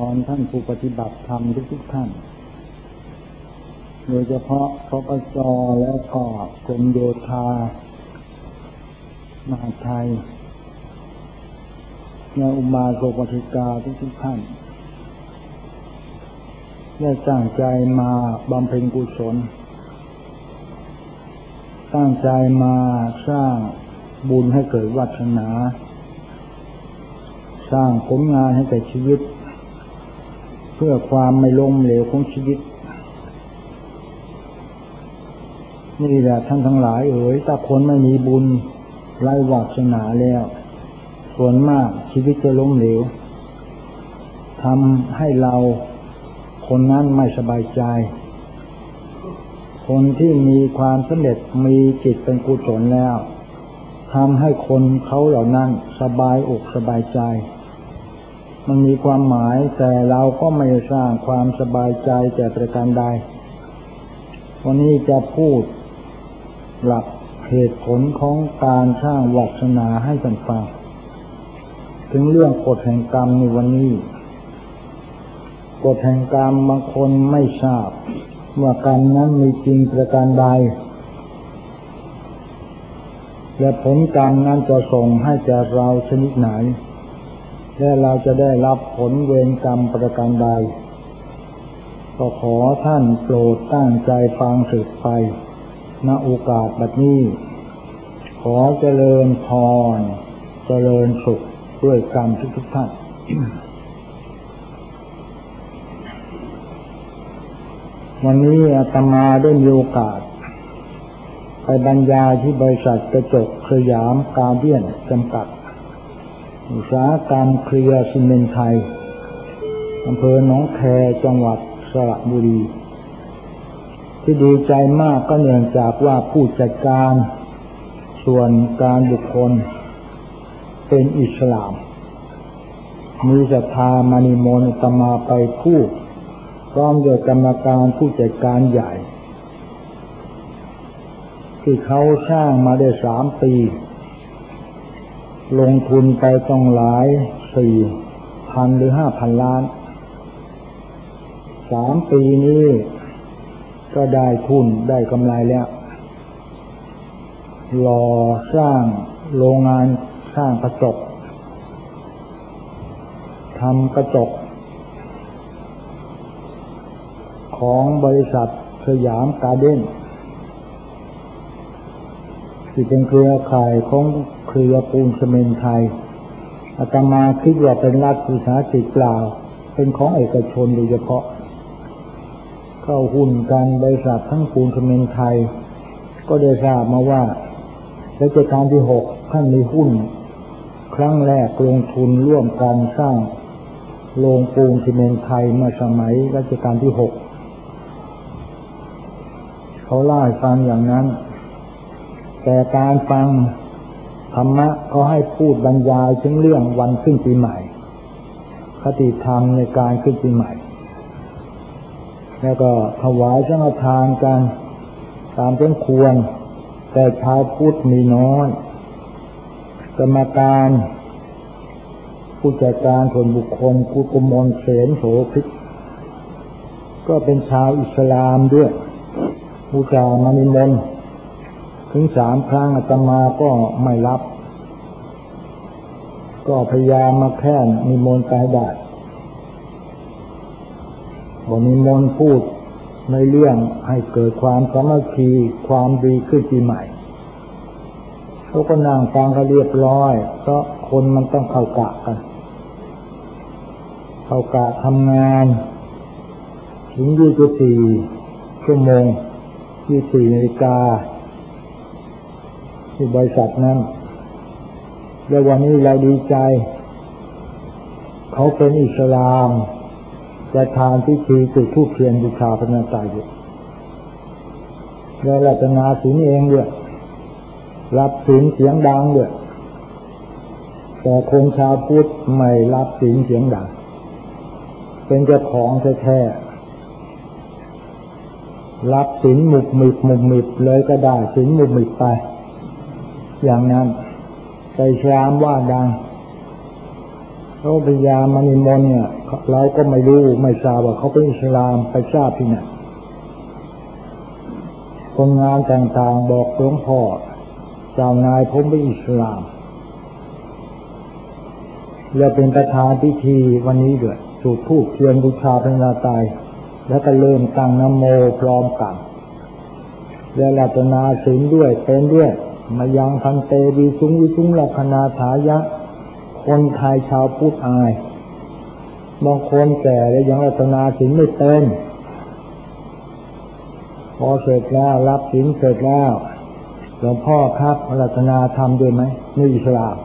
รท่านผู้ปฏิบัติธรรมทุกท่านโดยเฉพาะปปช.และก็กรมโยธามหาดไทยและอุบาสกอุบาสิกาทุกท่านได้ตั้งใจมาบำเพ็ญกุศลตั้งใจมาสร้างบุญให้เกิดวาสนาสร้างผลงานให้แก่ชีวิตเพื่อความไม่ล้มเหลวของชีวิตนี่แหละท่านทั้งหลายถ้าคนไม่มีบุญไร้วาสนาแล้วส่วนมากชีวิตจะล้มเหลวทำให้เราคนนั้นไม่สบายใจคนที่มีความสำเร็จมีจิตเป็นกุศลแล้วทำให้คนเขาเหล่านั้นสบายอกสบายใจมันมีความหมายแต่เราก็ไม่สร้างความสบายใจแต่ประการใดวันนี้จะพูดหลักเหตุผลของการสร้างวาสนาให้ท่านฟังถึงเรื่องกฎแห่งกรรมในวันนี้กฎแห่งกรรมบางคนไม่ทราบว่ากรรมนั้นมีจริงประการใดและผลกรรมนั้นจะส่งให้แก่เราชนิดไหนและเราจะได้รับผลเวรกรรมประการใดก็ขอท่านโปรดตั้งใจฟังสืบไปณโอกาสบัดนี้ขอเจริญพรเจริญสุขด้วยกันทุกท่าน วันนี้อาตมาได้มีโอกาสไปบรรยายที่บริษัทกระจกสยามการเดียนจำกัดอุตสาหกรรมเคลียร์ซีเมนต์ไทยอำเภอหนองแคจังหวัดสระบุรีที่ดีใจมากก็เนื่องจากว่าผู้จัดการส่วนการบุคคลเป็นอิสลามมีศรัทธามานิมนต์อาตมาไปพูดพร้อมด้วยกรรมการผู้จัดการใหญ่ที่เขาสร้างมาได้3 ปีลงทุนไปต้องหลาย 4,000 หรือ 5,000 ล้าน3 ปีนี้ก็ได้ทุนได้กำไรแล้วหล่อสร้างโรงงานสร้างกระจกทำกระจกของบริษัทสยามการ์เด้นที่เป็นเครือข่ายของเครือปูนซีเมนต์ไทยอาตมาคิดว่าเป็นรัฐวิสาหกิจเปล่าเป็นของเอกชนโดยเฉพาะเข้าหุ้นกันบริษัททั้งปูนซีเมนต์ไทยก็ได้ทราบมาว่ารัชกาลที่6ท่านมีหุ้นครั้งแรกลงทุนร่วมกันสร้างโรงปูนซีเมนต์ไทยเมื่อสมัยรัชกาลที่6เขาเล่าให้ฟังอย่างนั้นแต่การฟังธรรมะเขาให้พูดบรรยายถึงเรื่องวันขึ้นปีใหม่คติธรรมในการขึ้นปีใหม่แล้วก็ถวายสังฆทานกันตามสมควรแต่ชาวพุทธมีน้อยกรรมการผู้จัดการส่วนบุคคลกุกมลเสนโสภิตก็เป็นชาวอิสลามด้วยผู้จามานิมนต์ถึง3 ครั้งอาตมาก็ไม่รับก็พยายามมาแค่นิมนต์ไปได้บอกนิมนต์พูดในเรื่องให้เกิดความสามัคคีความดีขึ้นปีใหม่เขาก็นั่งฟังกันเรียบร้อยเพราะคนมันต้องเข้ากะกันเข้ากะทำงานถึง24 ชั่วโมง24 นาฬิกาที่บริษัทนั้นและวันนี้เราดีใจเขาเป็นอิสลามจะทานพิธีจุดธูปเทียนบูชาพระนาตายอยู่และรัตนาศีลเองด้วยรับศีลเสียงดังด้วยแต่คนชาวพุทธไม่รับศีลเสียงดังเป็นเจ้าของแท้ๆรับศีลหมุบหมิบเลยก็ได้ศีลหมุบหมิบไปอย่างนั้นใจชรามว่าดังพระบิดามณีมนเนี่ยเราก็ไม่รู้ไม่ทราบว่าเขาเป็นอิสลามไปทราบที่ไหนคนงานต่างๆบอกหลวงพ่อเจ้านายผมเป็นอิสลามแล้วเป็นประธานพิธีวันนี้ด้วยจุดธูปเทียนบูชาพระนาตายแล้วก็เริ่มตั้งนะโมพร้อมกันและรัตนาศีลด้วยเป็นด้วยมายังพันเตวิสุงลักขณาถายะคนไทยชาวพุทธอายบางคนแก่แล้วยังรัตนาศีลไม่เป็นพอเสร็จแล้วรับศีลเสร็จแล้วหลวงพ่อครับรัตนาทำด้วยไหมนี่อิสลาม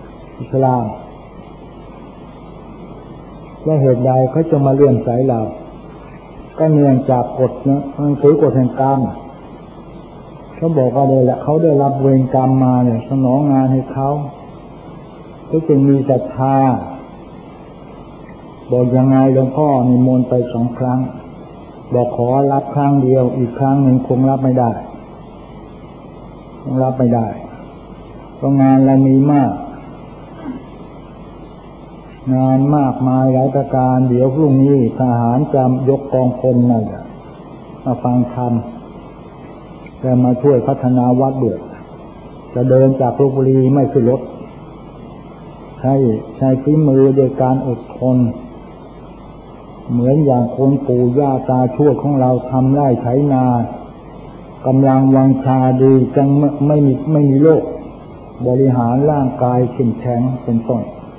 และเหตุใดเขาจะมาเลื่อมใสเราก็เนื่องจากกฎนะมันคือกฎแห่งกรรมเขาบอกว่าเลยแหละเขาได้รับเวรกรรมมาเนี่ยสนองงานให้เขาจึงมีศรัทธาบอกยังไงหลวงพ่อนิมนต์ไป2 ครั้งบอกขอรับครั้งเดียวอีกครั้งหนึ่งคงรับไม่ได้เพราะงานเรามีมากงานมากมายหลายประการเดี๋ยวพรุ่งนี้ทหารจะยกกองพลมาฟังธรรมจะมาช่วยพัฒนาวัดเดือดจะเดินจากลพบุรีไม่ขึ้นรถใช้ฝีมือโดยการอดทนเหมือนอย่างคนปู่ย่าตาทวดของเราทำไร่ไถนากำลังวังชาดีจังไม่มีโรคบริหารร่างกายเข้มแข็งเป็นต้น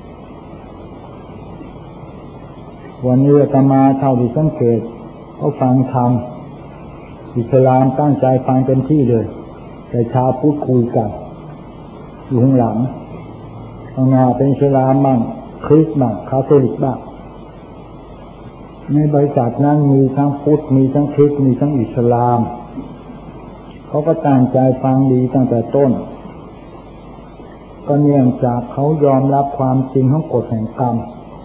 วันนี้อาตมาเท่าที่สังเกตเขาฟังธรรมอิสลามตั้งใจฟังเต็มที่เลยแต่ชาวพุทธคุยกันอยู่ข้างหลังข้างหน้าเป็นอิสลามบ้างคริสต์บ้างคาทอลิกบ้างในบริษัทนั้นมีทั้งพุทธมีทั้งคริสต์มีทั้งอิสลามเขาก็ตั้งใจฟังดีตั้งแต่ต้นก็เนื่องจากเขายอมรับความจริงของกฎแห่งกรรม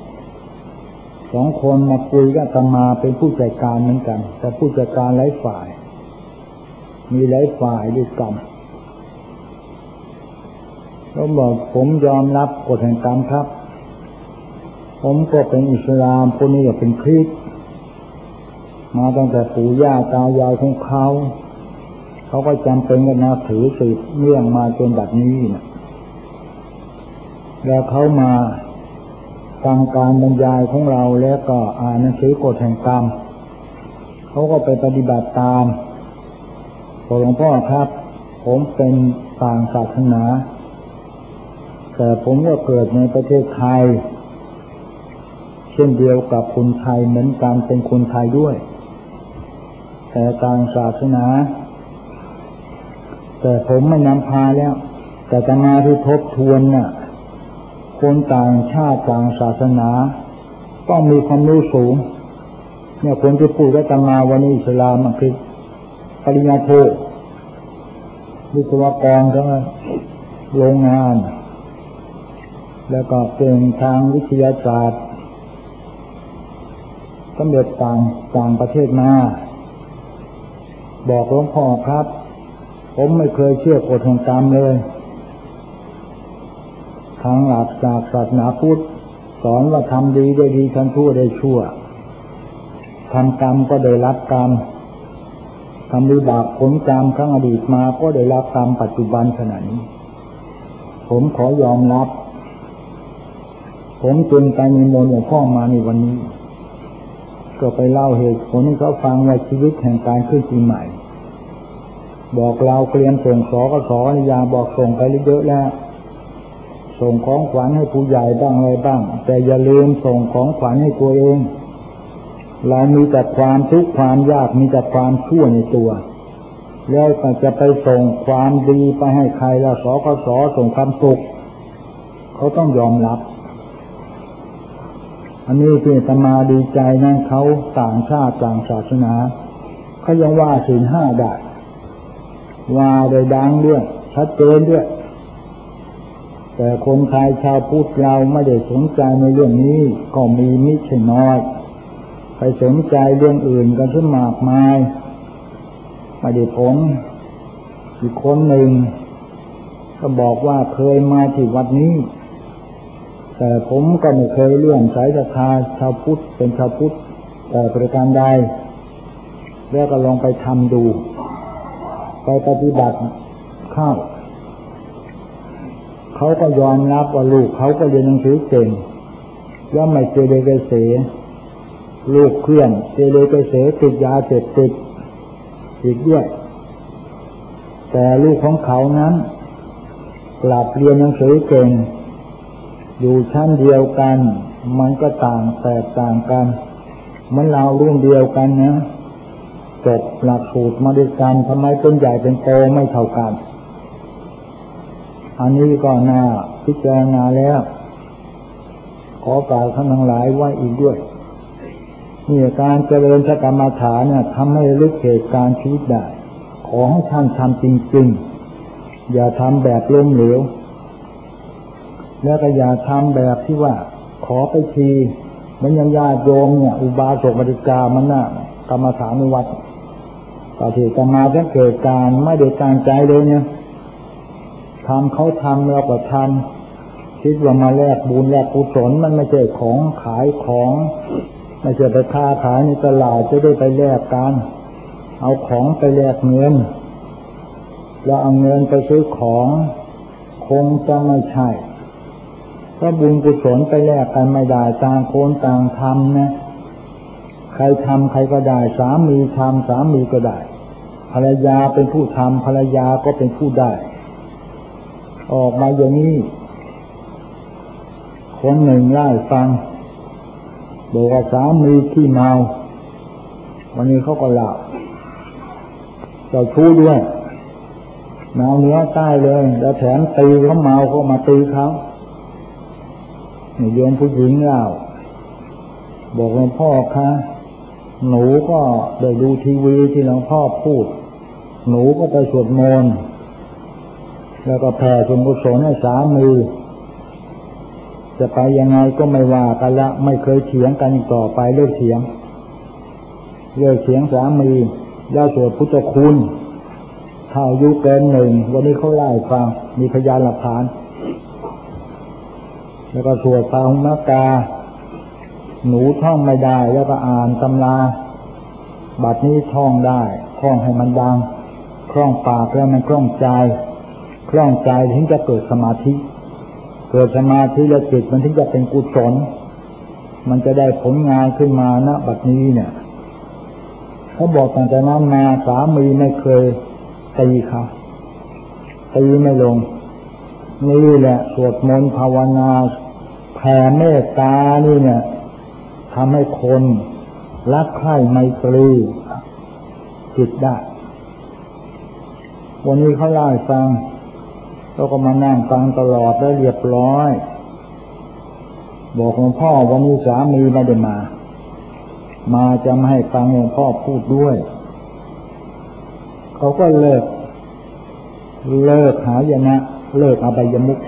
2 คนมาคุยกับอาตมาเป็นผู้จัดการเหมือนกันแต่ผู้จัดการหลายฝ่ายมีหลายฝ่ายด้วยกันเขาบอกผมยอมรับกฎแห่งกรรมครับผมก็เป็นอิสลามคนนี้ก็เป็นคริสต์มาตั้งแต่ปู่ย่าตายายของเขาก็จำเป็นกันนับถือสืบเนื่องมาจนบัดนี้นะแล้วเขามาฟังการบรรยายของเราแล้วก็อ่านหนังสือกฎแห่งกรรมเขาก็ไปปฏิบัติตามหลวงพ่อครับผมเป็นต่างศาสนาแต่ผมก็เกิดในประเทศไทยเช่นเดียวกับคนไทยเหมือนกันเป็นคนไทยด้วยแต่ต่างศาสนาแต่ผมไม่นำพาแล้วแต่จะมาที่ทบทวนน่ะคนต่างชาติต่างศาสนาต้องมีความรู้สูงเนี่ยคนที่พูดว่าตมาวันนี้อิสลามมันคือปริญญาโทวิศวกรทั้งโรงงานแล้วก็เป็นทางวิทยาศาสตร์สำเร็จต่างประเทศมาบอกหลวงพ่อครับผมไม่เคยเชื่อกฎแห่งกรรมเลยทางหลักจากศาสนาพุทธสอนว่าทำดีได้ดีทำชั่วได้ชั่วทำกรรมก็ได้รับกรรมทำวิบากผลกรรมครั้งอดีตมาก็ได้รับกรรมปัจจุบันขณะนี้ผมขอยอมรับผมจึงไปนิมนต์หลวงพ่อมาในวันนี้ก็ไปเล่าเหตุผลให้เขาฟังว่าชีวิตแห่งการขึ้นปีใหม่บอกเราเตรียมส่งสกส.นิยาบอกส่งไปเยอะแล้วส่งของขวัญให้ผู้ใหญ่บ้างอะไรบ้างแต่อย่าลืมส่งของขวัญให้ตัวเองเรามีแต่ความทุกข์ความยากมีแต่ความชั่วในตัวแล้วก็จะไปส่งความดีไปให้ใครละสกส.ส่งความสุขเขาต้องยอมรับอันนี้ที่อาตมาดีใจนั่นเขาต่างชาติต่างศาสนาเขายังว่าศีล 5ได้ว่าโดยดังด้วยชัดเจนด้วยแต่คนไทยชาวพุทธเราไม่ได้สนใจในเรื่องนี้ก็มีมิใช่น้อยไปสนใจเรื่องอื่นกันซะมากมายไม่ได้ผลอีกคนหนึ่งก็บอกว่าเคยมาที่วัดนี้แต่ผมก็ไม่เคยเลื่อมใสศรัทธาชาวพุทธเป็นชาวพุทธแต่ประการใดแล้วก็ลองไปทำดูไปปฏิบัติเข้าเขาก็ยอมรับว่าลูกเขาก็เรียนหนังสือเก่งแล้วไม่เกเรเกเสลูกเคลื่อนเกเรเกเสติดยาเสพติดอีกด้วยแต่ลูกของเขานั้นกลับเรียนหนังสือเก่งอยู่ชั้นเดียวกันมันก็ต่างแตกต่างกันมันเรารุ่นเดียวกันนะจบหลักสูตรมาด้วยกันทำไมเป็นใหญ่เป็นโตไม่เท่ากันอันนี้ก็น่าพิจารณาแล้วขอกล่าวท่านทั้งหลายไว้อีกด้วยนี่การเจริญสกรรมฐานเนี่ยทำให้ลึกเหตุการณ์ชีวิตได้ขอให้ท่านทำจริงๆอย่าทำแบบล้มเหลวแล้วก็อย่าทำแบบที่ว่าขอไปทีมันยังญาติโยมเนี่ยอุบาสกบริกามันน่ะกรรมฐานในวัดต่อที่จะมาจะเกิดการไม่ได้ตั้งใจเลยเนี่ยทำเขาทำเราก็ทำคิดว่ามาแลกบุญแลกกุศลมันไม่ใช่ของขายของไม่ใช่ไปค้าขายในตลาดจะได้ไปแลกกันเอาของไปแลกเงินแล้วเอาเงินไปซื้อของคงจะไม่ใช่ถ้าบุญกุศลไปแลกกันไม่ได้ต่างคนต่างทำนะใครทำใครก็ได้สามีทำสามีก็ได้ภรรยาเป็นผู้ทำภรรยาก็เป็นผู้ได้ออกมาอย่างนี้คนหนึ่งเล่าฟังบอกว่าสามีขี้เมาวันนี้เขาก็เล่าเจ้าชู้ด้วยเมาเหนือใต้เลยแล้วแถมตีเขาเมาเขามาตีเขาโยมผู้หญิงเล่าบอกหลวงพ่อคะหนูก็ได้ดูทีวีที่หลวงพ่อพูดหนูก็ไปสวดมนต์แล้วก็แผ่ส่วนกุศลให้สามีจะไปยังไงก็ไม่ว่ากันละไม่เคยเถียงกันอีกต่อไปเลิกเถียงสามีแล้วสวดพุทธคุณถ้าอายุเกินหนึ่งวันนี้เขาไล่ฟังมีพยานหลักฐานแล้วก็สวดพาหุนกาหนูท่องไม่ได้แล้วก็อ่านตำราบัดนี้ท่องได้ท่องให้มันดังคล่องปากแล้วมันคล่องใจถึงจะเกิดสมาธิแล้วจิตมันถึงจะเป็นกุศลมันจะได้ผลงานขึ้นมาณบัดนี้เนี่ยเขาบอกตั้งแต่นั้นมาสามีไม่เคยตีเขาตีไม่ลงนี่แหละสวดมนต์ภาวนาแผ่เมตตานี่เนี่ยทำให้คนรักใคร่ไมตรีจิตได้วันนี้เขาเล่าให้ฟังเราก็มานั่งฟังตลอดแล้วเรียบร้อยบอกหลวงพ่อวันนี้สามีไม่ได้มาจะไม่ให้ฟังหลวงพ่อพูดด้วยเขาก็เลิกหายนะเลิกอบายมุข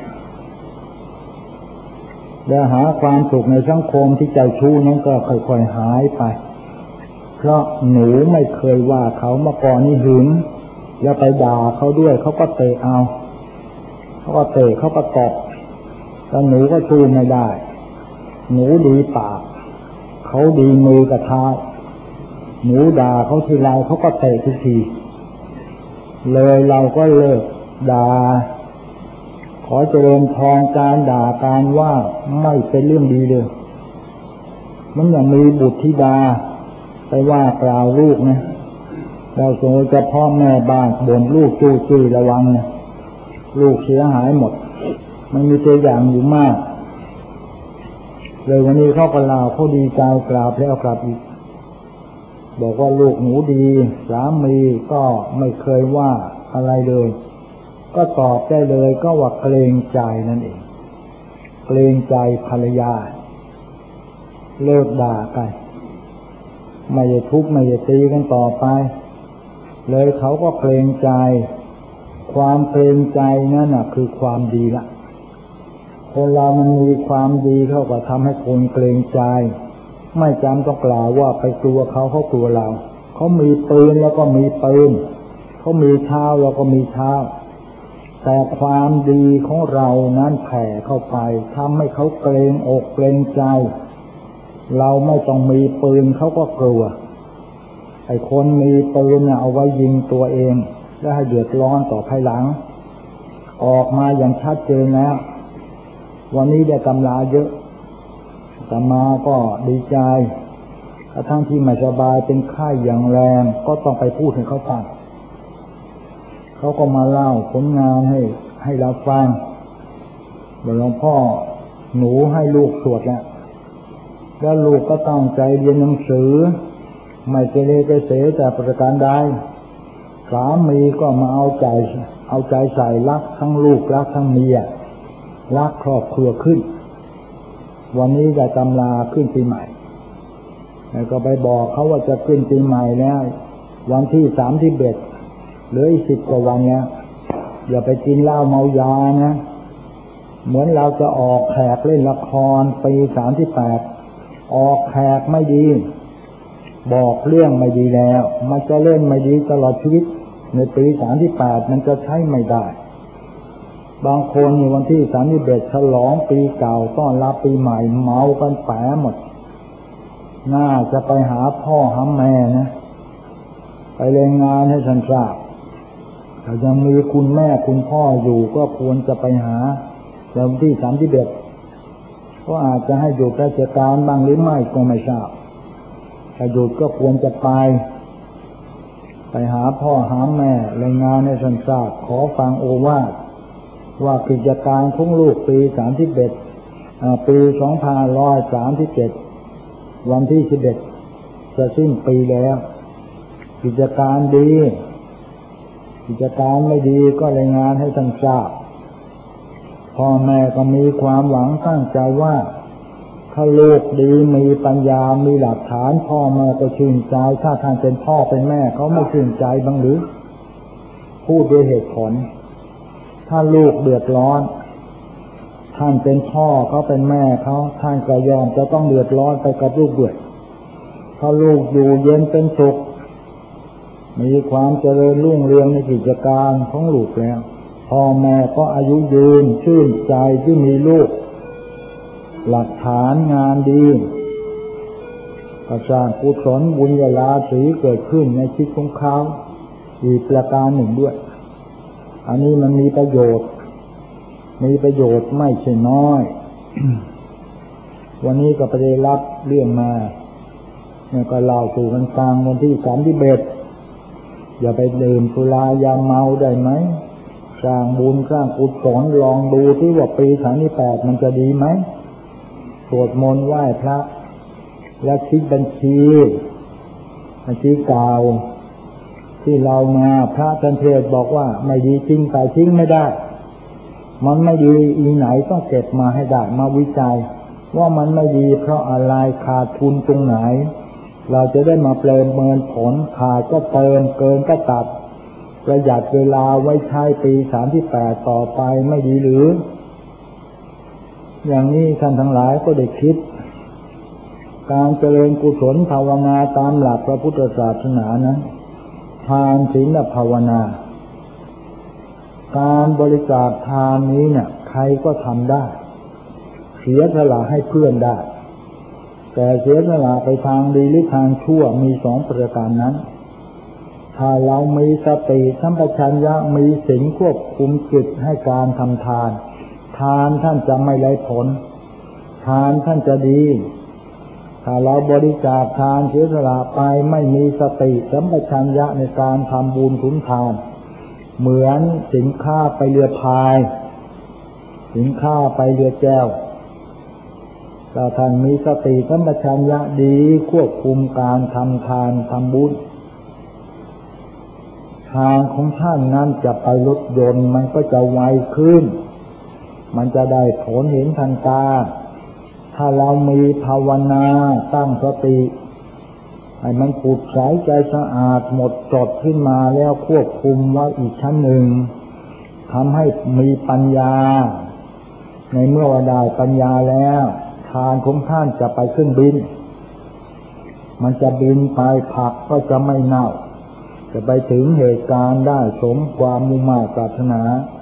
แล้วหาความสุขในสังคมที่ใจชู้นั้นก็ค่อยๆหายไปเพราะหนูไม่เคยว่าเขามาก่อนนี่หึงแล้วไปด่าเขาด้วยเขาก็เตะเอาเขาก็เตะเขาก็ตบแล้วหนูก็สู้ไม่ได้หนูดีปากเขาดีมือกับเท้าหนูด่าเขาทีไรเขาก็เตะทุกทีเลยเราก็เลิกด่าขอเจริญพรการด่าการว่าไม่เป็นเรื่องดีเลยมันอย่างมีบุตรธิดาไปว่ากล่าวลูกนะเราสมมติจะพ่อแม่บ้านบ่นลูกจู้ระวังนะลูกเสียหายหมดมันมีตัวอย่างอยู่มากเลยวันนี้เขาก็เล่าเขาดีใจกราบแล้วกราบอีกบอกว่าลูกหนูดีสามีก็ไม่เคยว่าอะไรเลยก็ตอบได้เลยก็ว่าเกรงใจนั่นเองเกรงใจภรรยาเลิกด่ากันไม่ได้ทุบไม่ได้ตีกันต่อไปเลยเขาก็เกรงใจความเกรงใจนั่นน่ะคือความดีละคนเรามันมีความดีเข้าก็ทำให้คนเกรงใจไม่จำต้องกล่าวว่าไปกลัวเขากลัวเราเขามีปืนแล้วก็มีปืนเขามีเท้าเราก็มีเท้าแต่ความดีของเรานั้นแผ่เข้าไปทำให้เขาเกรงอกเกรงใจเราไม่ต้องมีปืนเขาก็กลัวไอ้คนมีปืนเอาไว้ยิงตัวเองและให้เดือดร้อนต่อภายหลังออกมาอย่างชัดเจนแล้ววันนี้ได้ตำราเยอะอาตมาก็ดีใจกระทั่งที่ไม่สบายเป็นไข้อย่างแรงก็ต้องไปพูดให้เขาฟังเขาก็มาเล่าผลงานให้เราฟังหลวงพ่อหนูให้ลูกสวดแล้วลูกก็ตั้งใจเรียนหนังสือไม่เกเรเกเสแต่ประการใดสามีก็มาเอาใจใส่รักทั้งลูกรักทั้งเมียรักครอบครัวขึ้นวันนี้จะตำราขึ้นปีใหม่แล้วก็ไปบอกเขาว่าจะขึ้นปีใหม่แล้ววันที่31เหลืออีก10 กว่าวันเนี่ยอย่าไปกินเหล้าเมายานะเหมือนเราจะออกแขกเล่นละครปี38ออกแขกไม่ดีบอกเรื่องไม่ดีแล้วมันจะเล่นไม่ดีตลอดชีวิตในปี38มันจะใช้ไม่ได้บางคนในวันที่31ฉลองปีเก่าต้อนรับปีใหม่เมากันแปะหมดน่าจะไปหาพ่อหาแม่นะไปรายงานให้ท่านทราบถ้ายังมีคุณแม่คุณพ่ออยู่ก็ควรจะไปหาวันที่31ก็อาจจะให้หยุดราชการบ้างหรือไม่ก็ไม่ทราบถ้าหยุดก็ควรจะไปหาพ่อหาแม่รายงานให้ท่านทราบขอฟังโอวาทว่ากิจการของลูกปี31ปี2537วันที่11จะสิ้นปีแล้วกิจการดีกิจการไม่ดีก็รายงานให้ท่านทราบพ่อแม่ก็มีความหวังตั้งใจว่าถ้าลูกดีมีปัญญามีหลักฐานพ่อแม่ก็ชื่นใจถ้าท่านเป็นพ่อเป็นแม่เขาไม่ชื่นใจบ้างหรือพูดด้วยเหตุผลถ้าลูกเดือดร้อนท่านเป็นพ่อเขาเป็นแม่เขาท่านก็ยอมจะต้องเดือดร้อนไปกับลูกด้วยถ้าลูกอยู่เย็นเป็นสุขมีความเจริญรุ่งเรืองในกิจการของลูกแล้วพ่อแม่ก็อายุยืนชื่นใจที่มีลูกหลักฐานงานดีก็สร้างกุศลบุญญาลาภเกิดขึ้นในชีวิตของเขาอีกประการหนึ่งด้วยอันนี้มันมีประโยชน์ไม่ใช่น้อย วันนี้ก็ไปได้รับเรื่องมาเนี่ยก็เล่าสู่กันฟังวันที่31อย่าไปดื่มสุรายาเมาได้ไหมสร้างบุญสร้างกุศลลองดูที่ว่าปี38มันจะดีไหมสวดมนต์ไหว้พระและคิดบัญชีเก่าที่เรามาพระท่านเทศบอกว่าไม่ดีจริงแต่ทิ้งไม่ได้มันไม่ดีอีไหนต้องเก็บมาให้ได้มาวิจัยว่ามันไม่ดีเพราะอะไรขาดทุนตรงไหนเราจะได้มาประเมินผลขาดก็เติมเกินก็ตัดประหยัดเวลาไว้ใช้ปี38ต่อไปไม่ดีหรืออย่างนี้ท่านทั้งหลายก็ได้คิดการเจริญกุศลภาวนาตามหลักพระพุทธศาสนานั้นทานศีลภาวนาการบริจาคทานนี้เนี่ยใครก็ทำได้เสียสละให้เพื่อนได้แต่เสียสละไปทางดีหรือทางชั่วมี2ประการนั้นถ้าเรามีสติสัมปชัญญะมีศีลควบคุมจิตให้การทำทานท่านจะไม่ไร้ผลทานท่านจะดีถ้าเราบริจาคทานเสียสละไปไม่มีสติสัมปชัญญะในการทำบุญทุนทานเหมือนสินค้าไปเรือพายสินค้าไปเรือแก้วถ้าท่านมีสติสัมปชัญญะดีควบคุมการทำทานทำบุญทางของท่านนั้นจะไปรถยนต์มันก็จะไวขึ้นมันจะได้ผลเห็นทันตาถ้าเรามีภาวนาตั้งสติให้มันผุดใสใจสะอาดหมดจดขึ้นมาแล้วควบคุมไว้อีกชั้นหนึ่งทำให้มีปัญญาในเมื่อว่าได้ปัญญาแล้วทานของท่านจะไปขึ้นบินมันจะบินไปผักก็จะไม่เน่าจะไปถึงเหตุการณ์ได้สมความมุ่งมั่นปรารถนา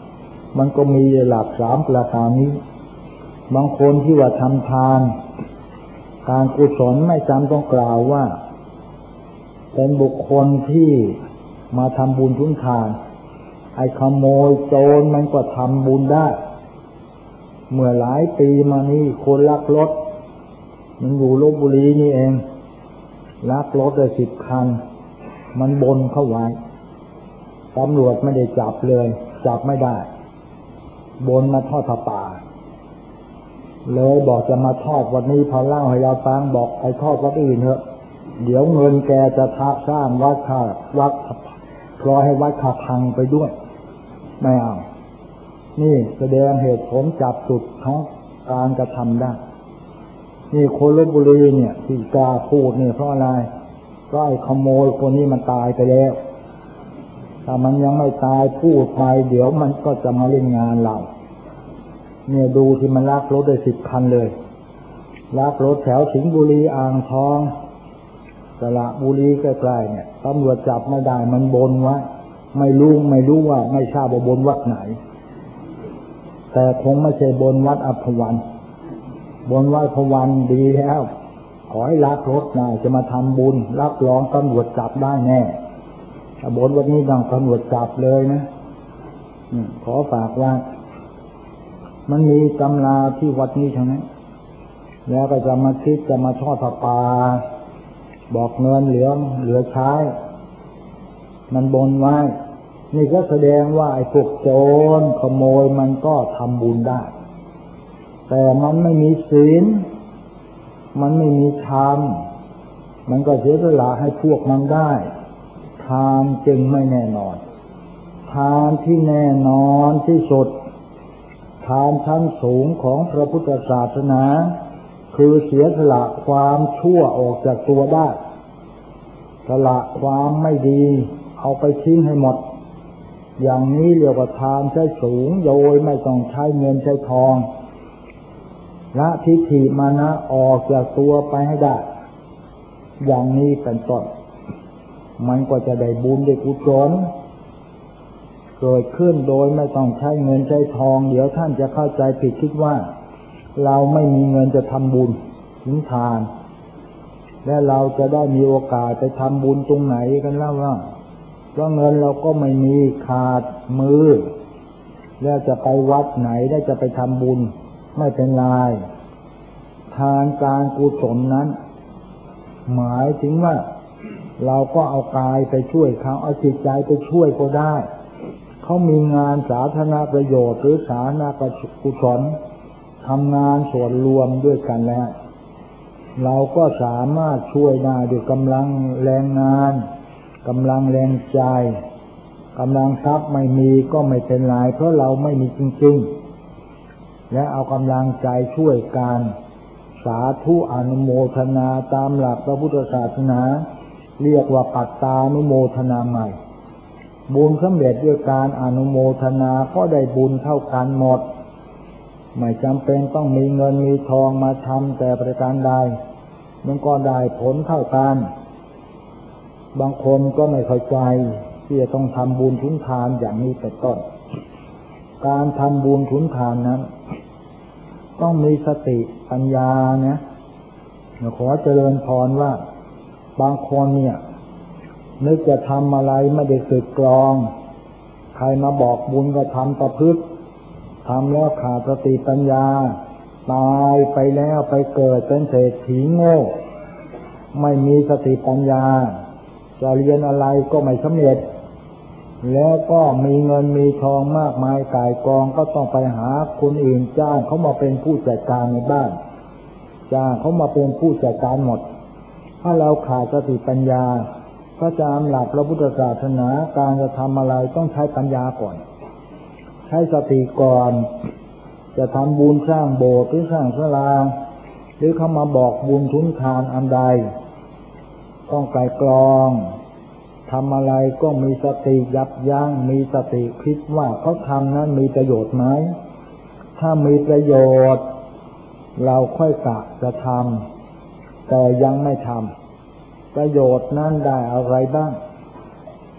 มันก็มีหลักสามประการนี้บางคนที่ว่าทำทานการกุศลไม่จำต้องกล่าวว่าเป็นบุคคลที่มาทำบุญทุนทานไอ้ขโมยโจรมันก็ทำบุญได้เมื่อหลายปีมานี้คนลักรถมันอยู่ลพบุรีนี่เองลักรถได้10 คันมันบนเข้าไว้ตำรวจไม่ได้จับเลยจับไม่ได้บนมาทอดผ้าป่าเลยบอกจะมาทอดวันนี้พอเล่าให้เราฟังบอกไปทอดวัดอื่นเถอะเดี๋ยวเงินแกจะสร้างวัดพอให้วัดขาพังไปด้วยไม่เอานี่แสดงเหตุผลจับจุดของการกระทำได้นี่คนลพบุรีเนี่ยที่กล้าพูดเนี่ยเพราะอะไรก็ไอ้ขโมยคนนี้มันตายไปแล้วถ้ามันยังไม่ตายพูดไปเดี๋ยวมันก็จะมาเล่นงานเราเนี่ยดูที่มันลักรถได้10 คันเลยลักรถแถวสิงห์บุรีอ่างทองสระบุรีใกล้ๆเนี่ยตำรวจจับไม่ได้มันบนไว้ไม่รู้ว่าไม่ทราบว่าบนวัดไหนแต่คงไม่ใช่บนวัดอัภวันบนวัดอัภวันดีแล้วขอให้ลักรถนายจะมาทำบุญรับรองตำรวจจับได้แน่ถ้าบนวันนี้ต้องตำรวจจับเลยนะขอฝากว่ามันมีตำราที่วัดนี้ใช่ไหมแล้วก็จะมาคิดจะมาทอดผ้าป่าบอกเงินเหลือใช้มันบนไว้นี่ก็แสดงว่าไอ้พวกโจรขโมยมันก็ทำบุญได้แต่มันไม่มีศีลมันไม่มีธรรมมันก็เสียสละให้พวกมันได้ทานจึงไม่แน่นอนทานที่แน่นอนที่สุดทานชั้นสูงของพระพุทธศาสนาคือเสียสละความชั่วออกจากตัวได้สละความไม่ดีเอาไปทิ้งให้หมดอย่างนี้เรียกว่าทานชั้นสูงโดยไม่ต้องใช้เงินใช้ทองละทิฏฐิมานะออกจากตัวไปให้ได้อย่างนี้เป็นต้นมันก็จะได้บุญได้กุศลเกิดขึ้นโดยไม่ต้องใช้เงินใช้ทองเดี๋ยวท่านจะเข้าใจผิดคิดว่าเราไม่มีเงินจะทำบุญถึงทานและเราจะได้มีโอกาสไปทำบุญตรงไหนกันแล้วว่าเพราะเงินเราก็ไม่มีขาดมือแล้วจะไปวัดไหนได้จะไปทำบุญไม่เป็นไรทานการกุศลนั้นหมายถึงว่าเราก็เอากายไปช่วยเขาเอาจิตใจไปช่วยก็ได้เขามีงานสาธารณประโยชน์หรือสาธารณกุศลทำงานส่วนรวมด้วยกันแล้วเราก็สามารถช่วยได้ด้วยกำลังแรงงานกำลังแรงใจกำลังทรัพย์ไม่มีก็ไม่เป็นไรเพราะเราไม่มีจริงๆและเอากำลังใจช่วยกันสาธุอนุโมทนาตามหลักพระพุทธศาสนาเรียกว่าปัตตานุโมทนาใหม่บุญสำเร็จด้วยการอนุโมทนาก็ได้บุญเท่ากันหมดไม่จำเป็นต้องมีเงินมีทองมาทำแต่ประการใดมันก็ได้ผลเท่ากันบางคนก็ไม่เข้าใจที่จะต้องทำบุญทุนทานอย่างนี้เป็นต้นการทำบุญทุนทานนั้นต้องมีสติปัญญานะขอเจริญพรว่าบางคนเนี่ยนึกจะทำอะไรไม่ได้สึกกรองใครมาบอกบุญก็ทำประพฤติทำแล้วขาดสติปัญญาตายไปแล้วไปเกิดเป็นเศรษฐีโง่ไม่มีสติปัญญาจะเรียนอะไรก็ไม่สำเร็จแล้วก็มีเงินมีทองมากมายก่ายกองก็ต้องไปหาคนอื่นจ้างเขามาเป็นผู้จัดการในบ้านจ้างเขามาเป็นผู้จัดการหมดถ้าเราขาดสติปัญญาก็จะตามหลักพระพุทธศาสนาการจะทำอะไรต้องใช้ปัญญาก่อนใช้สติก่อนจะทำบุญสร้างโบสถ์หรือสร้างศาลาหรือเขามาบอกบุญทุนทานอันใดต้องไกลกรองทำอะไรก็มีสติยับยั้งมีสติคิดว่าเขาทำนั้นมีประโยชน์ไหมถ้ามีประโยชน์เราค่อยกะจะทำแต่ยังไม่ทำประโยชน์นั้นได้อะไรบ้าง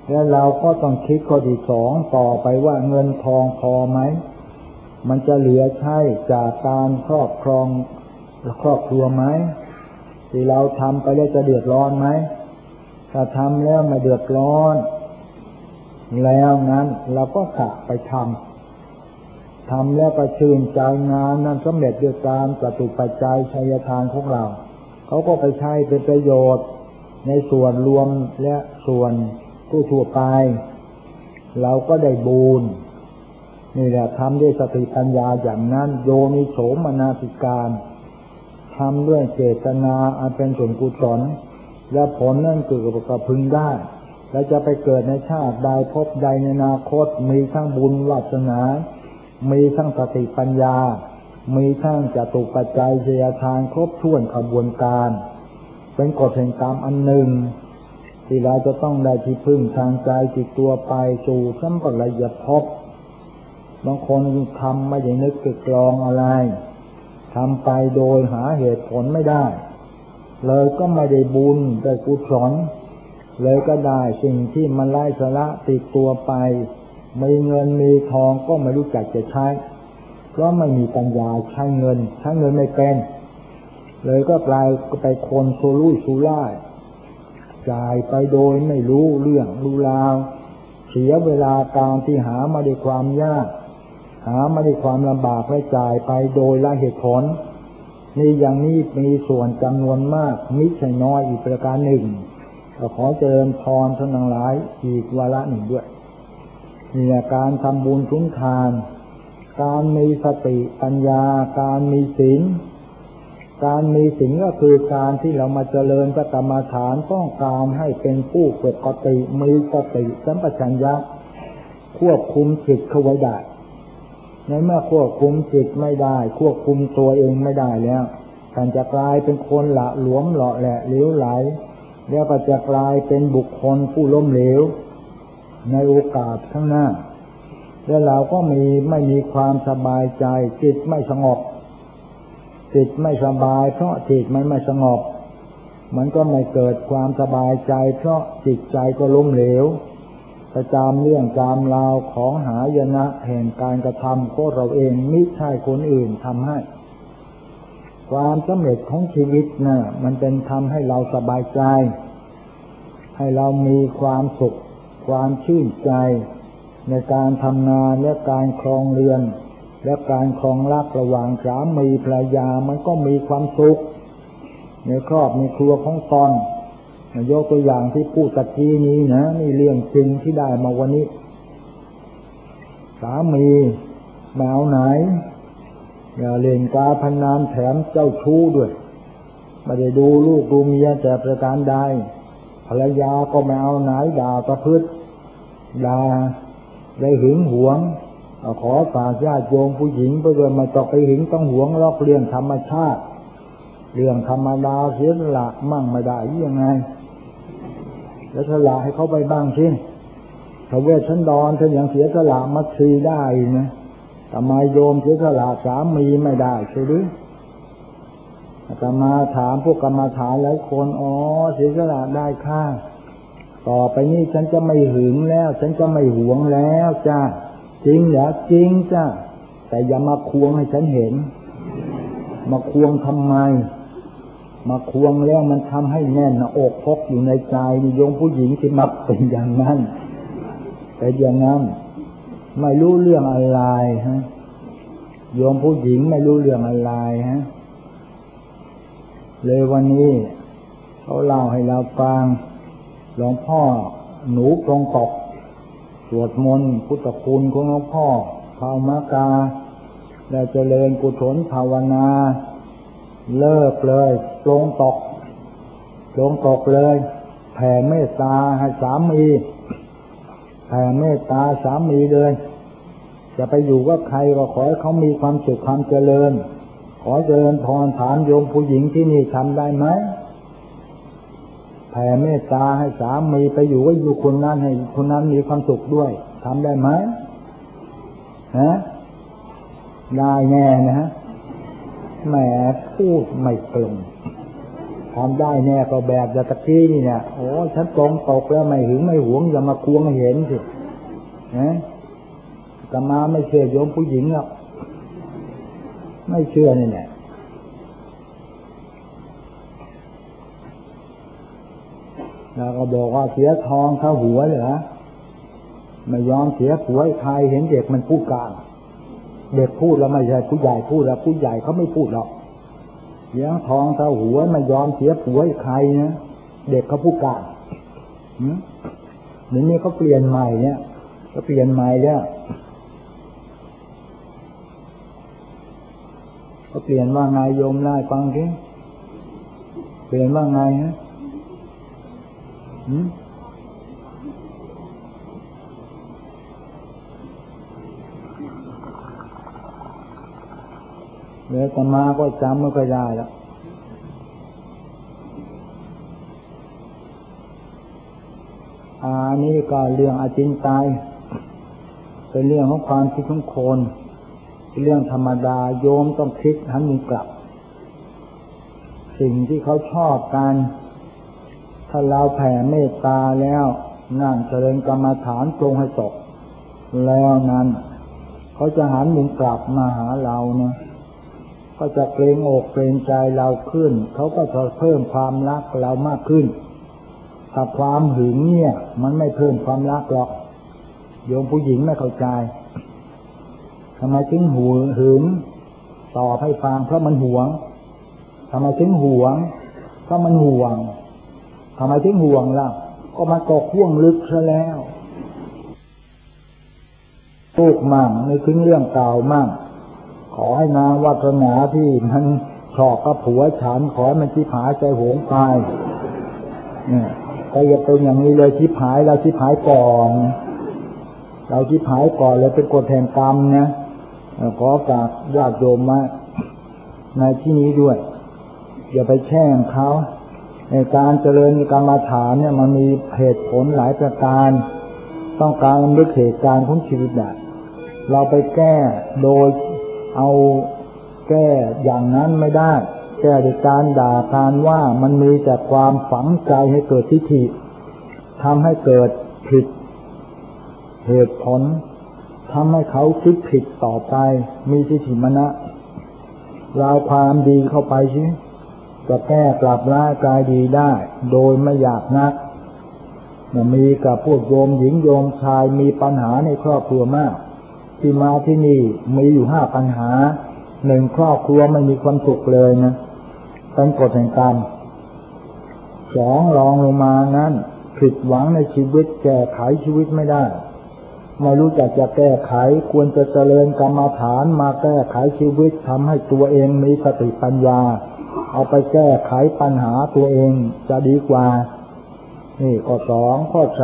แล้วเราก็ต้องคิดข้อที่สองต่อไปว่าเงินทองพอไหมมันจะเหลือใช้จากการครอบครองครอบครัวไหมที่เราทำไปแล้วจะเดือดร้อนไหมถ้าทำแล้วไม่เดือดร้อนแล้วนั้นเราก็กะไปทำแล้วก็ชื่นใจงานนั้นสำเร็จด้วยการจตุปัจจัยชัยทานของเราเขาก็ไปใช้เป็นประโยชน์ในส่วนรวมและส่วนทั่วไปเราก็ได้บุญนี่แหละทำด้วยสติปัญญาอย่างนั้นโยนิโสมนสิการทำด้วยเจตนาอันเป็นส่วนกุศลและผลนั่นเกิดกับพึงได้และจะไปเกิดในชาติใดพบใดในอนาคตมีทั้งบุญวาสนามีทั้งสติปัญญามีทั้งจตุปัจจัยเสียทานครบถ้วนขบวนการเป็นกฎแห่งกรรมอันหนึ่งที่เราจะต้องได้ที่พึ่งทางใจจิตตัวไปสู่สัมปรายภพบางคนทำไม่ได้นึกตึกลองอะไรทำไปโดยหาเหตุผลไม่ได้เลยก็ไม่ได้บุญได้กุศลเลยก็ได้สิ่งที่มันไร้สาระติดตัวไปมีเงินมีทองก็ไม่รู้จักจะใช้เพราะไม่มีปัญญาใช้เงินไม่เป็นเลยก็กลายไปคนโซลุ่ยซูล่ายจ่ายไปโดยไม่รู้เรื่องรู้ราวเสียเวลาการที่หามาด้วยความยากหามาด้วยความลำบากและจ่ายไปโดยไร้เหตุผลนี่อย่างนี้มีส่วนจำนวนมากมิใช่น้อยอีกประการหนึ่งก็ขอเจริญพรท่านทั้งหลายอีกวาระหนึ่งด้วยนี่การทำบุญทุนทานการมีสติปัญญาการมีศีลก็คือการที่เรามาเจริญพระกรรมฐานต้องการให้เป็นผู้ปกติมีสติสัมปชัญญะควบคุมจิตเข้าไว้ได้ในเมื่อควบคุมจิตไม่ได้ควบคุมตัวเองไม่ได้แล้วท่านจะกลายเป็นคนละหลวมหล่อแหละเหลวไหลแล้วก็จะกลายเป็นบุคคลผู้ล้มเหลวในโอกาสข้างหน้าแล้วเราก็ไม่มีความสบายใจจิตไม่สงบจิตไม่สบายเพราะจิตมันไม่สงบมันก็ไม่เกิดความสบายใจเพราะจิตใจก็ล้มเหลวประจำเรื่องจำราวของหายนะแห่งการกระทำก็เราเองไม่ใช่คนอื่นทำให้ความสำเร็จของชีวิตน่ะมันเป็นทำให้เราสบายใจให้เรามีความสุขความชื่นใจในการทำงานและการครองเรือนและการครองรักระหว่างสามีภรรยามันก็มีความสุขในครอบในครัวของตนยกตัวอย่างที่พูดตะกี้นี้นะนี่เรื่องจริงที่ได้มาวันนี้สามีแมวไหนอย่าเล่นการพนันแถมเจ้าชู้ด้วยไม่ได้ดูลูกดูเมียแต่ประการใดภรรยาก็ไม่เอาไหนด่าประพฤติด่าได้หึงหวงขอฝากญาติโยมผู้หญิงเพื่อมาตกไปหึงต้องหวงลอกเรื่องธรรมชาติเรื่องธรรมดาเสียสละมั่งไม่ได้ยังไงแล้วสละให้เขาไปบ้างสิถ้าเวชชันดรถ้าอย่างเสียสละมัตสีได้นะทำไมโยมเสียสละสามีไม่ได้ใช่หรืออาตมาถามพวกกรรมฐานหลายคนเสียสละได้ค่ะต่อไปนี้ฉันจะไม่หึงแล้วฉันจะไม่หวงแล้วจ้าจริงเหรอจริงจ้าแต่อย่ามาควงให้ฉันเห็นมาควงทำไมมาควงแล้วมันทำให้แน่นอกพกอยู่ในใจนิยมผู้หญิงที่มักเป็นอย่างนั้นแต่อย่างนั้นไม่รู้เรื่องอะไรฮะโยมผู้หญิงไม่รู้เรื่องอะไรฮะเลยวันนี้เขาเล่าให้เราฟังหลวงพ่อหนูตรงตกสวดมนต์พุทธคุณของหลวงพ่อภาวมากาแล้วเจริญกุศลภาวนาเลิกเลยลงตกเลยแผ่เมตตาให้สามีแผ่เมตตาสามีเลยจะไปอยู่กับใครก็ขอให้เขามีความสุขความเจริญขอเจริญพรถามโยมผู้หญิงที่นี่ทำได้ไหมแผ่เมตตาให้สามีไปอยู่ก็อยู่คนนั้นให้คนนั้นมีความสุขด้วยทำได้ไหมฮะได้แน่นะฮะแหมพูดไม่ตรงทำได้แน่ก็แบบอย่างตะกี้นี่เนี่ยโอ้ฉันตรงตกแล้วไม่หึงไม่หวงอย่ามาควงให้เห็นสินะแต่มาไม่เชื่อโยมผู้หญิงหรอกไม่เชื่อนี่แหละแล้วก็บอกว่าเสียทองเข้าหัวเหรอไม่ยอมเสียผัวใครเห็นเด็กมันพูดกลางเด็กพูดแล้วไม่ใช่ผู้ใหญ่พูดแล้วผู้ใหญ่เขาไม่พูดหรอกเสียทองเข้าหัวไม่ยอมเสียผัวใครนะเด็กเขาพูดกลางเดี๋ยวนี้เขาเปลี่ยนใหม่เนี่ยก็เปลี่ยนใหม่เนี่ยเขาเปลี่ยนว่าไงโยมไล่ฟังดิเปลี่ยนว่าไงฮะเดี๋ยวจะมาก็จำไม่ค่อยได้แล้วนี่ก็เรื่องอจินไตยเป็นเรื่องของความคิดของคนเป็นเรื่องธรรมดาโยมต้องคิดหันมือกลับสิ่งที่เขาชอบกันถ้าเราแผ่เมตตาแล้วนั่งเจริญกรรมฐานตรงให้ตกแล้วนั้นเขาจะหันมุมกลับมาหาเรานะก็จะเกรงอกเกรงใจเราขึ้นเขาก็จะเพิ่มความรักเรามากขึ้นถ้าความหึงเนี่ยมันไม่เพิ่มความรักหรอกโยมผู้หญิงไม่เข้าใจทำไมถึงหึงตอบให้ฟังเพราะมันหวงทำไมถึงหวงเพราะมันห่วงทำไมถึงห่วงล่ะก็มาตกห่วงลึกซะแล้วลูกมั่งนึกถึงเรื่องเก่ามั่งขอให้นางวาสนาที่มันชอบกับผัวฉันขอให้มันชิบหายใจโหงตายเนี่ยก็อย่าเป็นอย่างนี้เลยชิบหายเราชิบหายก่อนเราชิบหายก่อนเลยเป็นกฎแห่งกรรมนะขอฝากญาติโยมมาในที่นี้ด้วยอย่าไปแช่งเขาในการเจริญกรรมฐานเนี่ยมันมีเหตุผลหลายประการต้องการรำลึกเหตุการณ์ของชีวิตแบบเราไปแก้โดยเอาแก้อย่างนั้นไม่ได้แก้โดยการด่าการว่ามันมีแต่ความฝังใจให้เกิดทิฏฐิทำให้เกิดผิดเหตุผลทำให้เขาคิดผิดต่อไปมีทิฏฐิมานะเราความดีเข้าไปใช่จะแก้กลับร้ายกลายดีได้โดยไม่อยากนักมีกับพวกโยมหญิงโยมชายมีปัญหาในครอบครัวมากที่มาที่นี่มีอยู่5 ปัญหา1ครอบครัวไม่มีความสุขเลยนะเป็นกฎแห่งกรรม2รองลงมานั้นผิดหวังในชีวิตแก้ไขชีวิตไม่ได้ไม่รู้จักจะแก้ไขควรจะเจริญกรรมฐานมาแก้ไขชีวิตทำให้ตัวเองมีสติปัญญาเอาไปแก้ไขปัญหาตัวเองจะดีกว่านี่ข้อ2ข้อ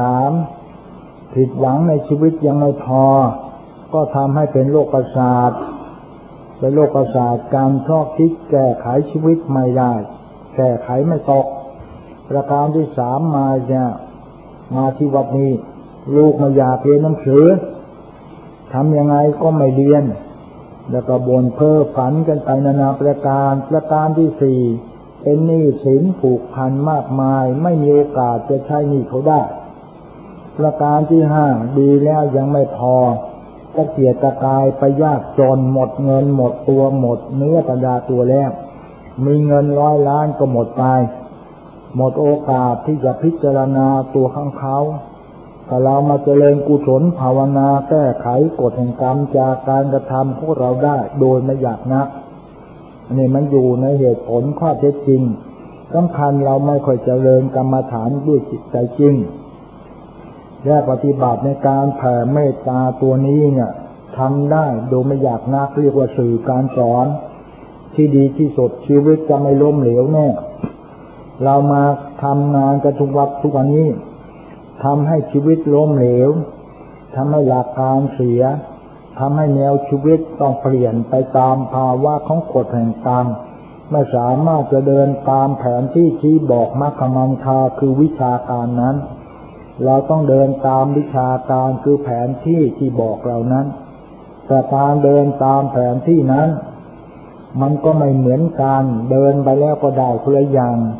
3ผิดหวังในชีวิตยังไม่พอก็ทำให้เป็นโรคประสาทเป็นโรคประสาทการชอบคิดแก้ไขชีวิตไม่ได้แก้ไขไม่ตกประการที่3มาที่วัดนี้ลูกไม่อยากเรียนหนังสือทำยังไงก็ไม่เรียนแล้วก็บ่นเพ้อฝันกันไปนานาประการที่4เป็นหนี้สินผูกพันมากมายไม่มีโอกาสจะใช้หนี้เขาได้ประการที่5ดีแล้วยังไม่พอก็เกียจกายไปยากจนหมดเงินหมดตัวหมดเนื้อประดาตัวแล้วมีเงิน100 ล้านก็หมดไปหมดโอกาสที่จะพิจารณาตัวข้างเขาถ้าเรามาเจริญกุศลภาวนาแก้ไขกฎแห่งกรรมจากการกระทำของเราได้โดยไม่อยากนักนี่มันอยู่ในเหตุผลข้อเท็จจริงสำคัญเราไม่ค่อยเจริญกรรมฐานด้วยจิตใจจริงและปฏิบัติในการแผ่เมตตาตัวนี้เนี่ยทำได้โดยไม่อยากนักเรียกว่าสื่อการสอนที่ดีที่สุดชีวิตจะไม่ล้มเหลวแน่เรามาทำงานกันทุกวันนี้ทำให้ชีวิตล้มเหลวทำให้หลักการเสียทำให้แนวชีวิตต้องเปลี่ยนไปตามภาวะของกฎแห่งกรรมไม่สามารถจะเดินตามแผนที่ชี้บอกมรรคมังคาคือวิชาการนั้นเราต้องเดินตามวิชาการคือแผนที่บอกเรานั้นแต่การเดินตามแผนที่นั้นมันก็ไม่เหมือนกันเดินไปแล้วก็ได้คนละอย่าง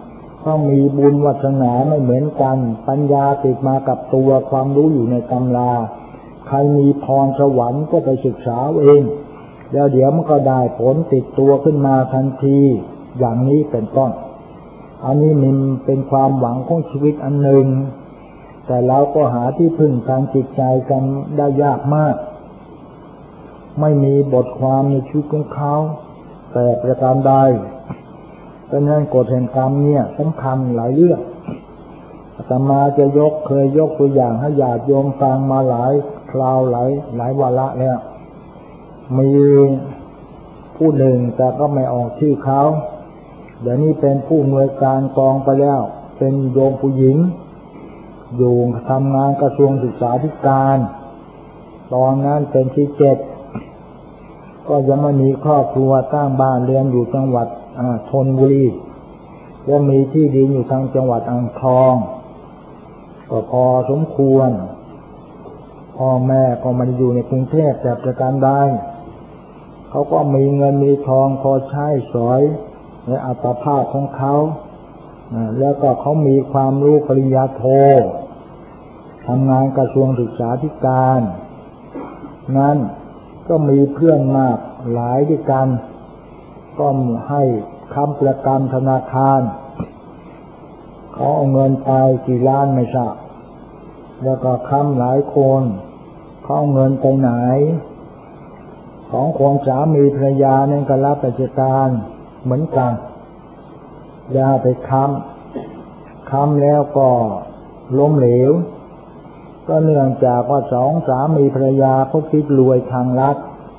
เขามีบุญวาสนาไม่เหมือนกันปัญญาติดมากับตัวความรู้อยู่ในตำราใครมีพรสวรรค์ก็ไปศึกษาเองแล้วเดี๋ยวมันก็ได้ผลติดตัวขึ้นมาทันทีอย่างนี้เป็นต้นอันนี้มันเป็นความหวังของชีวิตอันหนึ่งแต่เราก็หาที่พึ่งทางจิตใจกันได้ยากมากไม่มีบทความในชีวิตของเขาแต่ประการใดเพราะนั้นกฎแห่งกรรมเนี่ยสำคัญหลายเรื่องอาตมาจะเคยยกตัวอย่างให้ญาติโยมฟังมาหลายคราวหลายวาระแล้วมีผู้หนึ่งแต่ก็ไม่ออกชื่อเขาเดี๋ยวนี้เป็นผู้อำนวยการกองไปแล้วเป็นโยมผู้หญิงอยู่ทำงานกระทรวงศึกษาธิการตอนนั้นเป็นที่7ก็ยังไม่มีครอบครัวตั้งบ้านเรียนอยู่จังหวัดชลบุรีและมีที่ดินอยู่ทางจังหวัดอ่างทองก็พอสมควรพ่อแม่ก็มาอยู่ในกรุงเทพแต่ประการใดเขาก็มีเงินมีทองพอใช้สอยในอัตภาพของเขาแล้วก็เขามีความรู้ปริญญาโททำงานกระทรวงศึกษาธิการนั้นก็มีเพื่อนมากหลายด้วยกันก็ให้ค้ำประกันธนาคารเขาเอาเงินไปกี่ล้านไม่ทราบแล้วก็ค้ำหลายคนเขาเอาเงินไปไหนของคนสามีภรรยาเนี่ยก็รับราชการเหมือนกันอย่าไปค้ำแล้วก็ล้มเหลวก็เนื่องจากว่าสองสามีภรรยาเขาคิดรวยทางลัด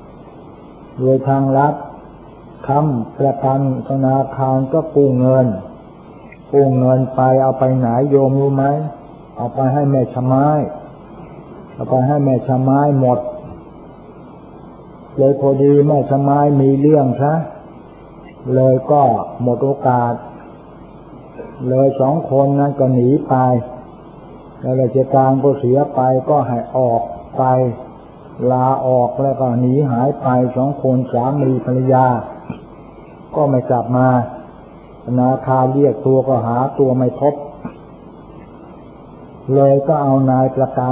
ค้ำประกันธนาคารก็กู้เงินไปเอาไปไหนโยมรู้ไหมเอาไปให้แม่ชะไม้หมดเลยพอดีแม่ชะไม้มีเรื่องซะเลยก็หมดโอกาสเลยสองคนนั้นก็หนีไปแล้วราชการก็เสียไปก็ให้ออกไปลาออกแล้วก็หนีหายไปสองคนสามีภรรยาก็ไม่กลับมาธนาคารเรียกตัวก็หาตัวไม่พบเลยก็เอานายประกัน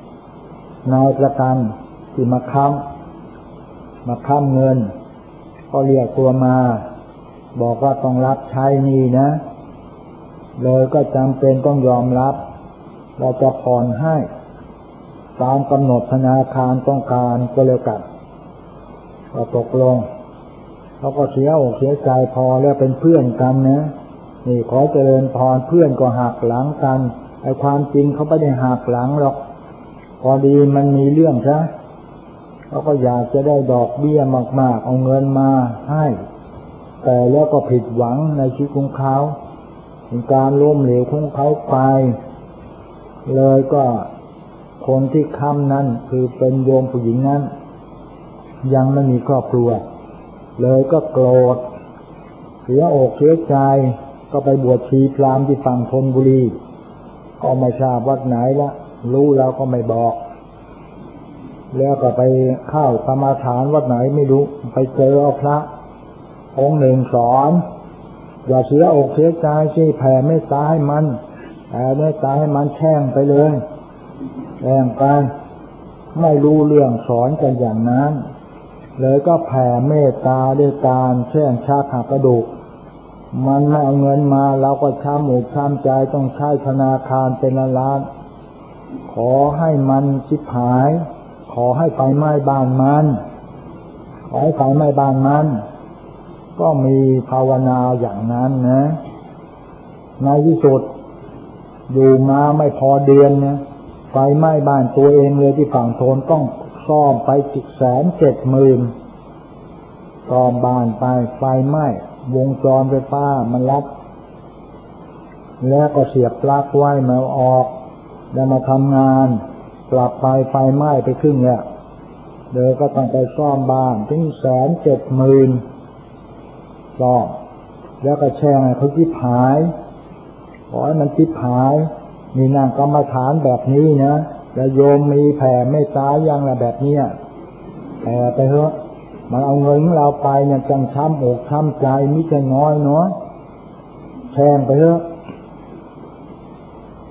ที่มาค้ำเงินก็เรียกตัวมาบอกว่าต้องรับใช้หนี้นะเลยก็จำเป็นต้องยอมรับเราจะผ่อนให้ตามกำหนดธนาคารต้องการก็แล้วกันก็ตกลงเขาก็เสียอกเสียใจพอแล้วเป็นเพื่อนกันนะนี่ขอเจริญพรเพื่อนก็หักหลังกันไอ้ความจริงเขาไม่ได้หักหลังหรอกพอดีมันมีเรื่องซะเขาก็อยากจะได้ดอกเบี้ยมากๆเอาเงินมาให้แต่แล้วก็ผิดหวังในชีวิตของเขาเป็นการล้มเหลวของเขาไปเลยก็คนที่ค้ำนั้นคือเป็นโยมผู้หญิงนั้นยังไม่มีครอบครัวเลยก็โกรธเสียอกเสียใจก็ไปบวชชีพราหมณ์ที่ฝั่งธนบุรีก็ไม่ทราบวัดไหนละรู้เราก็ไม่บอกแล้วก็ไปเข้ากรรมฐานวัดไหนไม่รู้ไปเจอเอาพระองค์หนึ่งสอนอย่าเสียอกเสียใจสิแผ่เมตตาให้มันแช่งไปเลยแช่งไปไม่รู้เรื่องสอนกันอย่างนั้นเลยก็แผ่เมตตาด้วยการแช่งชักหักกระดูกมันไม่เอาเงินมาเราก็ช้ำอกช้ำใจต้องใช้ธนาคารเป็นล้านขอให้มันชิบหายขอให้ไฟไหม้บ้านมันก็มีภาวนาอย่างนั้นนะในที่สุดอยู่มาไม่พอเดือนนะไฟไหม้บ้านตัวเองเลยที่ฝั่งโทนต้องซ่อมไป170,000ซ่อมบ้านไปไฟไหม้วงจรไฟฟ้ามันลัดแล้วก็เสียบปลั๊กไว้มาออกแล้วมาทำงานกลับไปไฟไหม้ไปครึ่งแล้วเดี๋ยวก็ต้องไปซ่อมบ้านถึง170,000ซ่อมแล้วก็แช่งให้เขาชิบหายขอให้มันชิบหายมีนางกรรมฐานแบบนี้นะแล้วโยมมีแผ่เมตตาอย่างละแบบนี้แผ่ไปเถอะมันเอาเงินของเราไปเนี่ยจังช้ำอกช้ำใจมิจะน้อยเนาะแช่งไปเถอะ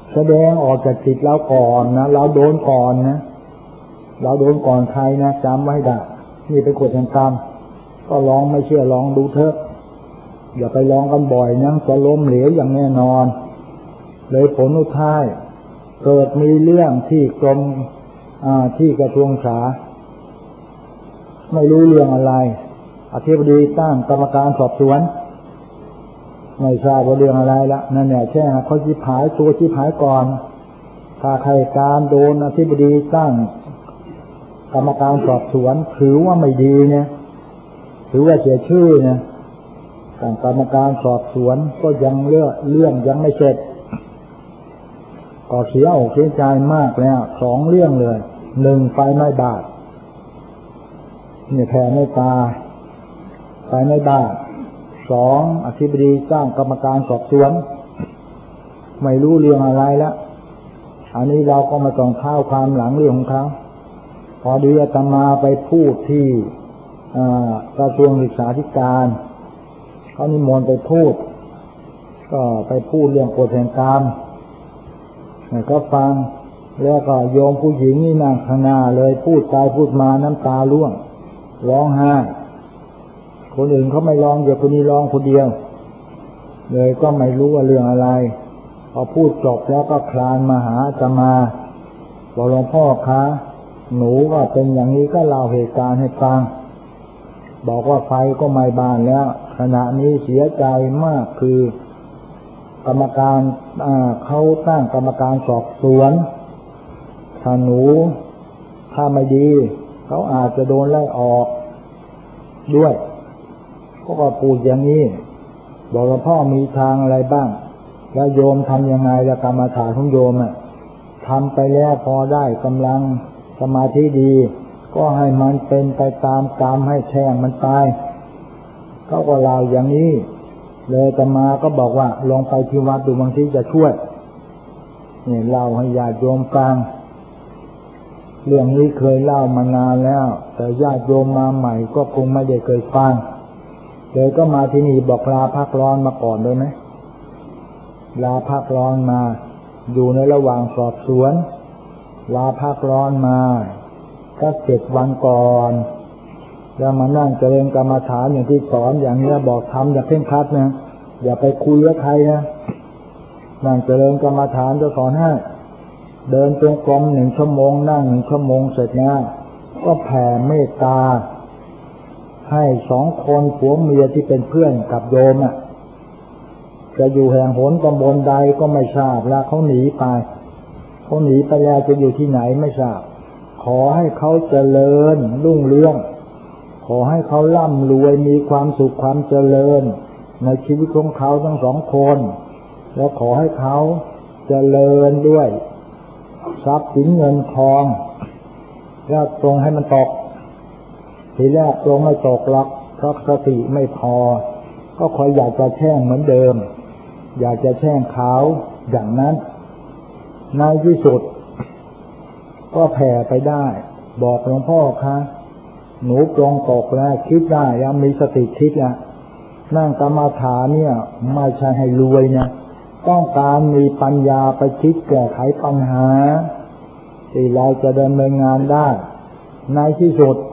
แสดงออกจากจิตเราก่อนนะเราโดนก่อนนะเราโดนก่อนใครนะจำไว้ได้นี่เป็นกฎแห่งกรรมก็ลองไม่เชื่อลองดูเถอะอย่าไปลองกันบ่อยนะจะล้มเหลวอย่างแน่นอนเลยผลสุดท้ายเกิดมีเรื่องที่กรมที่กระทรวงสาไม่รู้เรื่องอะไรอธิบดีตั้งกรรมการสอบสวนไม่ทราบว่าเรื่องอะไรละนั่นเนี่ยแช่เขาชี้ผายตัวชี้ผายก่อนถ้าใครการโดนอธิบดีตั้งกรรมการสอบสวนถือว่าไม่ดีเนี่ยถือว่าเสียชื่อเนี่ยตั้งกรรมการสอบสวนก็ยังเรื่องยังไม่เสร็จก็เสียอกเสียใจมากแล้วสองเรื่องเลยหนึ่งไฟไหม้บ้านเนี่ยแผ่ไม่ตาไฟไหม้บ้านสองอธิบดีตั้งกรรมการสอบสวนไม่รู้เรื่องอะไรละอันนี้เราก็มาต้องเข้าความหลังเรื่องของเขาพอดีอาตมาไปพูดที่กระทรวงศึกษาธิการเขานิมนต์ไปพูดก็ไปพูดเรื่องกฎแห่งกรรมก็ฟังแล้วก็โยมผู้หญิงนี่นั่งข้างหน้าเลยพูดไปพูดมาน้ำตาร่วงร้องไห้คนอื่นเขาไม่ร้องเดี๋ยวคนนี้ร้องคนเดียวเลยก็ไม่รู้ว่าเรื่องอะไรพอพูดจบแล้วก็คลานมาหาอาตมาบอกหลวงพ่อคะหนูก็เป็นอย่างนี้ก็เล่าเหตุการณ์ให้ฟังบอกว่าไฟก็ไหม้บ้านแล้วขณะนี้เสียใจมากคือกรรมการเขาตั้งกรรมการสอบสวนถ้าหนูถ้าไม่ดีเขาอาจจะโดนไล่ออกด้วยก็พูดอย่างนี้บอกว่าพ่อมีทางอะไรบ้างแล้วโยมทำยังไงแล้วกรรมฐานของโยมทำไปแล้วพอได้กำลังสมาธิดีก็ให้มันเป็นไปตามกรรมให้แช่งมันตายเขาก็เล่าอย่างนี้เลยอาตมาก็บอกว่าลองไปที่วัดดูบางทีจะช่วยเนี่ยเล่าให้ญาติโยมฟังเรื่องนี้เคยเล่ามานานแล้วแต่ญาติโยมมาใหม่ก็คงไม่ได้เคยฟังเลยก็มาที่นี่บอกลาพักร้อนมาก่อนเลยไหมลาพักร้อนมาอยู่ในระหว่างสอบสวนลาพักร้อนมาก็7 วันก่อนแล้วมานั่งเจริญกรรมฐานอย่างที่สอนอย่างนี้บอกทำอย่าเพ่งครัดนะอย่าไปคุยกับใครนะนั่งเจริญกรรมฐานจะสอนให้เดินจงกรม1 ชั่วโมงนั่ง1 ชั่วโมงเสร็จนะก็แผ่เมตตาให้2 คนผัวเมียที่เป็นเพื่อนกับโยมจะอยู่แห่งหนตำบลใดก็ไม่ทราบแล้วเขาหนีไปแล้วจะอยู่ที่ไหนไม่ทราบขอให้เขาเจริญรุ่งเรืองขอให้เขาร่ำรวยมีความสุขความเจริญในชีวิตของเขาทั้ง2 คนแล้วขอให้เขาเจริญด้วยทรัพย์สินเงินทองแล้วตรงให้มันตกทีแรกตรงไม่ตกหรอกเพราะสติไม่พอก็คอยอยากจะแช่งเหมือนเดิมอยากจะแช่งเขาอย่างนั้นในที่สุดก็แผ่ไปได้บอกหลวงพ่อคะหนูปรงตกแล้วคิดได้ยังมีสติคิดแล้วนั่งกรรมฐานเนี่ยไม่ใช่ให้รวยนะต้องการมีปัญญาไปคิดแก้ไขปัญหาที่เราจะดำเนินงานได้ในที่สุด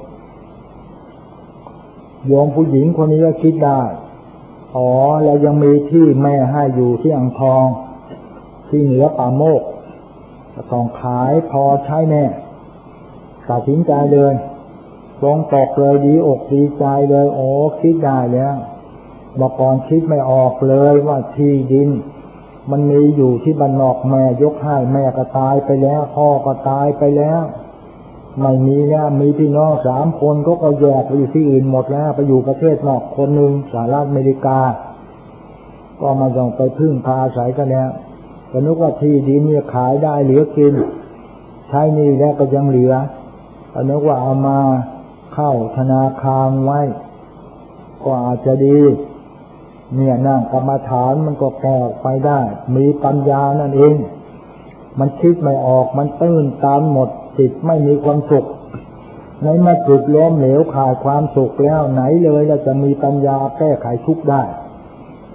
โยมผู้หญิงคนนี้ก็คิดได้แล้วยังมีที่แม่ให้อยู่ที่อ่างทองที่เหนือป่าโมกต้องขายพอใช้แน่ตัดสินใจเลยลงตกเลยดีอกดีใจเลยคิดได้แล้วเมื่อก่อนคิดไม่ออกเลยว่าที่ดินมันมีอยู่ที่บ้านนอกแม่ยกให้แม่ก็ตายไปแล้วพ่อก็ตายไปแล้วไม่มีแล้วมีพี่น้อง3 คนก็แยกไปอยู่ที่อื่นหมดแล้วไปอยู่ประเทศนอกคนหนึ่งสหรัฐอเมริกาก็มาต้องไปพึ่งพาอาศัยกันแล้วก็นึกว่าที่ดินเนี่ยขายได้เหลือกินใช้นี่แล้วก็ยังเหลือก็นึกว่าเอามาเข้าธนาคารไว้ก็อาจจะดีเนี่ยนั่งกรรมฐานมันก็แก้ไปได้มีปัญญานั่นเองมันคิดไม่ออกมันตื้นตันหมดจิตไม่มีความสุขในเมื่อจิตล้มเหลวขาดความสุขแล้วไหนเลยเราจะมีปัญญาแก้ไขทุกข์ได้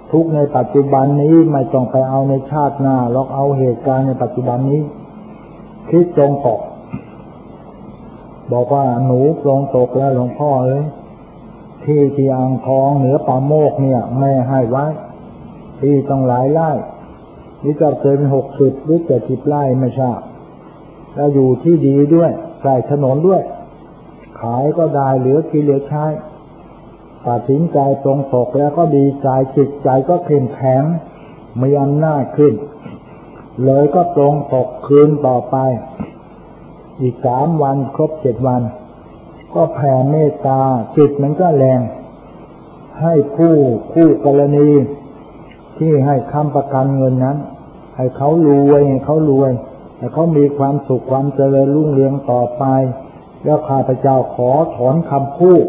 ทุกข์ในปัจจุบันนี้ไม่ต้องไปเอาในชาติหน้าหรอกเอาเหตุการณ์ในปัจจุบันนี้คิดตรงตกบอกว่าหนูตรงตกแล้วหลวงพ่อที่อ่างทองเหนือป่าโมกเนี่ยแม่ให้ไว้ที่ต้องหลายไร่นี่จะเกิน60หรือ70ไร่ไม่ทราบแล้วอยู่ที่ดีด้วยใกล้ถนนด้วยขายก็ได้เหลือกินเหลือใช้ตัดสินใจตรงตกแล้วก็ดีใจจิตใจก็เข้มแข็งมีอำนาจขึ้นเลยก็ตรงตกคืนต่อไปอีก3 วันครบ7 วันก็แผ่เมตตาจิตมันก็แรงให้คู่กรณีที่ให้ค้ำประกันเงินนั้นให้เขารวยให้เขามีความสุขความเจริญรุ่งเรืองต่อไปแล้วข้าพเจ้าขอถอนคำพูด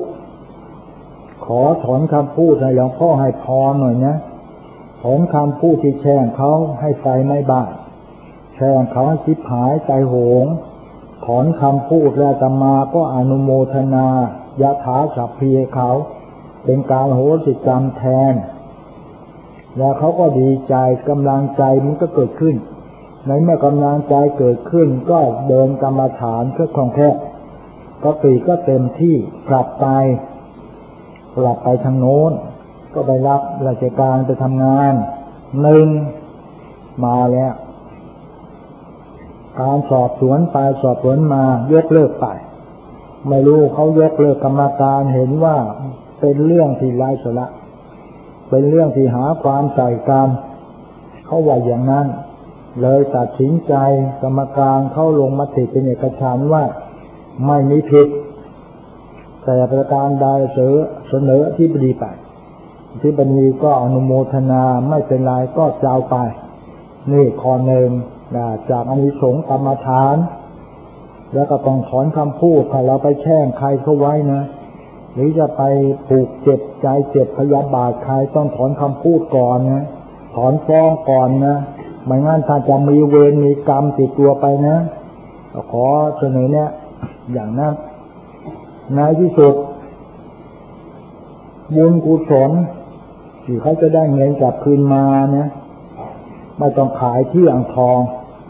ให้หลวงพ่อให้พรหน่อยนะถอนคำพูดที่แช่งเขาให้ไฟไม่บ้าแช่งเขาให้ชิบหายใจโหงถอนคำพูดแล้วอาตมาก็อนุโมทนายะถาสัพพิเขาเป็นการโหสิกรรมแทนแล้วเขาก็ดีใจกำลังใจมันก็เกิดขึ้นในเมื่อกำลังใจเกิดขึ้นก็เดินกรรมฐานเพื่อคล่องแคล่วก็ตีก็เต็มที่กลับไปทางโน้นก็ไปรับราชการไปทำงาน1มาแล้วการสอบสวนไปสอบสวนมายกเลิกไปไม่รู้เขายกเลิกกรรมการเห็นว่าเป็นเรื่องที่ไร้สาระเป็นเรื่องที่หาความใส่กันเขาว่าอย่างนั้นเลยตัดสินใจกรรมการเข้าลงมติเป็นเอกฉันท์ว่าไม่มีผิดแต่ประการใดเสนอที่บดีไปที่บดีก็อนุโมทนาไม่เป็นไรก็เจ้าไปนี่ข้อหนึ่งจากอานิสงส์กรรมฐานแล้วก็ต้องถอนคำพูดถ้าเราไปแช่งใครเขาไว้นะหรือจะไปผูกเจ็บใจเจ็บพยาบาทใครต้องถอนคำพูดก่อนนะถอนฟ้องก่อนนะไม่งั้นถ้าจะมีเวรมีกรรมติดตัวไปนะขอเสนอเนี่ยอย่างนั้นในที่สุดบุญกุศลที่เขาจะได้เงินกลับคืนมานะไม่ต้องขายที่อ่างทอง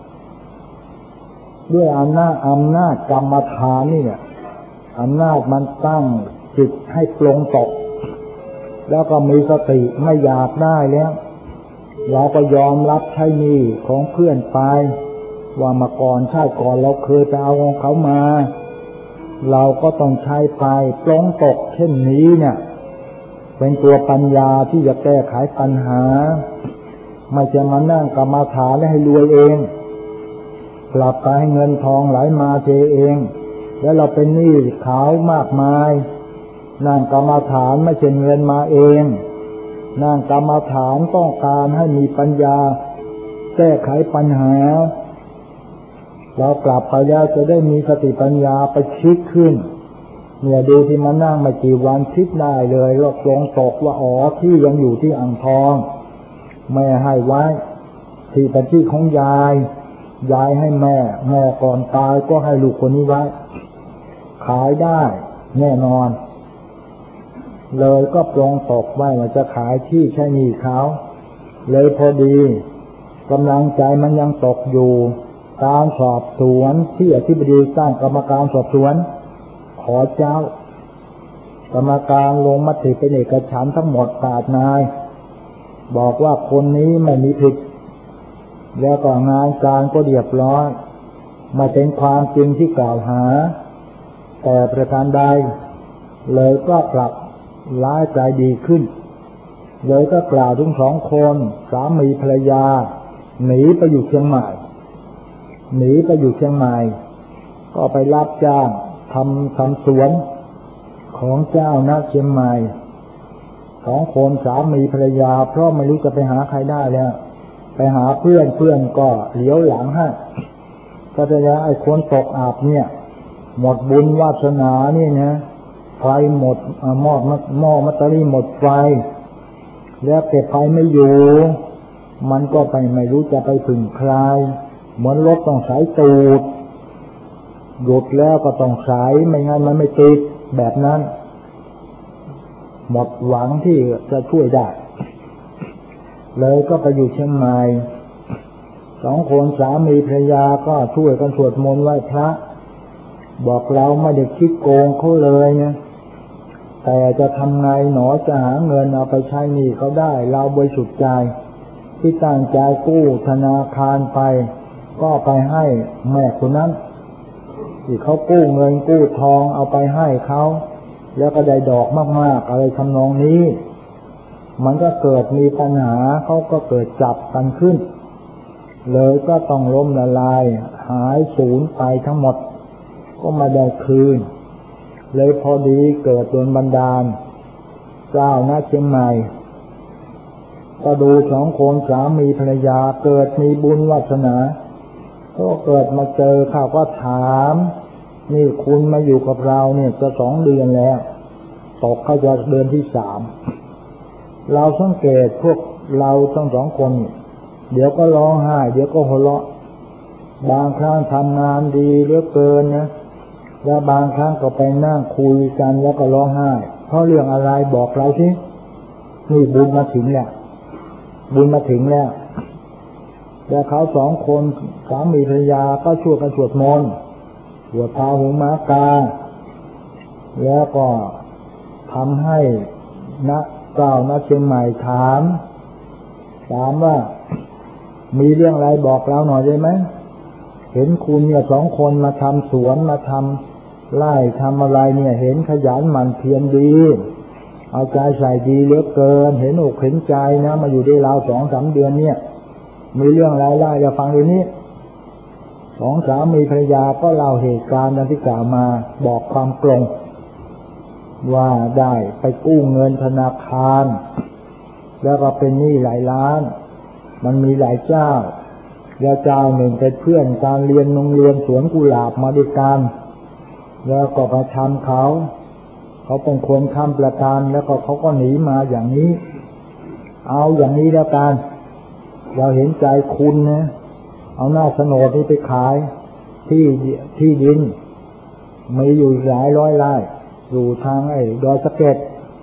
ด้วยอำนาจกรรมฐานนี่เนี่ยอำนาจมันตั้งจิตให้ปลงตกแล้วก็มีสติไม่อยากได้แล้วเราก็ยอมรับใช้หนี้ของเพื่อนไปว่ามาก่อนชาติก่อนเราเคยไปเอาของเขามาเราก็ต้องใช้ไปปลงตกเช่นนี้เนี่ยเป็นตัวปัญญาที่จะแก้ไขปัญหาไม่จะมานั่งกรรมฐานให้รวยเองกลับไปให้เงินทองไหลมาเทเองแล้วเราเป็นหนี้เขามากมายนั่งกรรมฐานไม่ใช่เงินมาเองนั่งกรรมฐานต้องการให้มีปัญญาแก้ไขปัญหาเรากลับไปแล้วจะได้มีสติปัญญาไปคิดขึ้นเนี่ยดูที่มานั่งไม่กี่วันคิดได้เลยเราลงตกว่าอ๋อที่ยังอยู่ที่อ่างทองแม่ให้ไว้ที่เป็นที่ของยายให้แม่ก่อนตายก็ให้ลูกคนนี้ไว้ขายได้แน่นอนเลยก็ปลงตกไว้ว่าจะขายที่ใช้หนี้เขาเลยพอดีกำลังใจมันยังตกอยู่การสอบสวนที่อธิบดีตั้งกรรมการสอบสวนขอเจ้ากรรมการลงมติเป็นเอกฉันท์ทั้งหมด8 นายบอกว่าคนนี้ไม่มีผิดแล้วก็งานการก็เรียบร้อยไม่เป็นความจริงที่กล่าวหาแต่ประการใดเลยก็กลับร้ายใจดีขึ้นเลยก็กล่าวถึง2 คนสามีภรรยาหนีไปอยู่เชียงใหม่ก็ไปรับจ้างทำสวนของเจ้าณเชียงใหม่2 คนสามีภรรยาเพราะไม่รู้จะไปหาใครได้แล้วไปหาเพื่อนก็เหลียวหลังให้ก็จะไอ้คนตกอับเนี่ยหมดบุญวาสนานี่นะไฟหมดหม้อมัตตารีหมดไฟแล้วเก็บไฟไม่อยู่มันก็ไปไม่รู้จะไปพึ่งใครเหมือนรถต้องสายตูดหยุดแล้วก็ต้องสายไม่งั้นมันไม่ติดแบบนั้นหมดหวังที่จะช่วยได้เลยก็ไปอยู่เชียงใหม่2 คนสามีภรรยาก็ช่วยกันสวดมนต์ไหว้พระบอกเราไม่ได้คิดโกงเขาเลยนะแต่จะทำไงหนอจะหาเงินเอาไปใช้หนี้เขาได้เราบริสุทธิ์ใจที่ตั้งใจกู้ธนาคารไปก็ไปให้แม่คนนั้นที่เขากู้เงินกู้ทองเอาไปให้เขาแล้วก็ได้ดอกมากๆอะไรทำนองนี้มันก็เกิดมีปัญหาเขาก็เกิดจับกันขึ้นเลยก็ต้องล้มละลายหายสูญไปทั้งหมดก็มาได้คืนเลยพอดีเกิดโดนบันดาลเจ้าณเชียงใหม่ก็ดู2 คนสามีภรรยาเกิดมีบุญวาสนาก็เกิดมาเจอเขาก็ถามนี่คุณมาอยู่กับเราเนี่ยจะ2 เดือนแล้วตกเขาจะเดือนที่3เราสังเกตพวกเราทั้ง2 คนเดี๋ยวก็ร้องไห้เดี๋ยวก็หัวเราะบางครั้งทำงานดีเหลือเกินนะแล้วบางครั้งก็ไปนั่งคุยกันแล้วก็ร้องไห้เพราะเรื่องอะไรบอกเราสินี่บุญมาถึงแล้วบุญมาถึงแล้วแต่เขา2 คนสามีภรรยาก็ช่วยกันสวดมนต์สวดพาหุงม้ากาแล้วก็ทำให้เจ้าณเชียงใหม่ถามว่ามีเรื่องอะไรบอกเราหน่อยได้ไหมเห็นคุณเนี่ย2 คนมาทำสวนมาทำไร่ทำอะไรเนี่ยเห็นขยันหมั่นเพียรดีเอาใจใส่ดีเหลือเกินเห็นอกเห็นใจนะมาอยู่ได้ราว 2-3 เดือนเนี่ยมีเรื่องอะไรเล่าจะฟังดูนี้2 สามีภรรยาก็เล่าเหตุการณ์ที่กล่าวมาบอกความตรงว่าได้ไปกู้เงินธนาคารแล้วก็เป็นหนี้หลายล้านมันมีหลายเจ้าแล้วเจ้าหนึ่งเป็นเพื่อนการเรียนโรงเรียนสวนกุหลาบมาด้วยกันแล้วก็ไปทำเขาเป็นคนค้ำประกันแล้วก็เขาก็หนีมาอย่างนี้เอาอย่างนี้แล้วกันเราเห็นใจคุณนะเอาหน้าโฉนดนี้ไปขายที่ดินมีอยู่หลายร้อยไร่อยู่ทางดอยสะเก็ด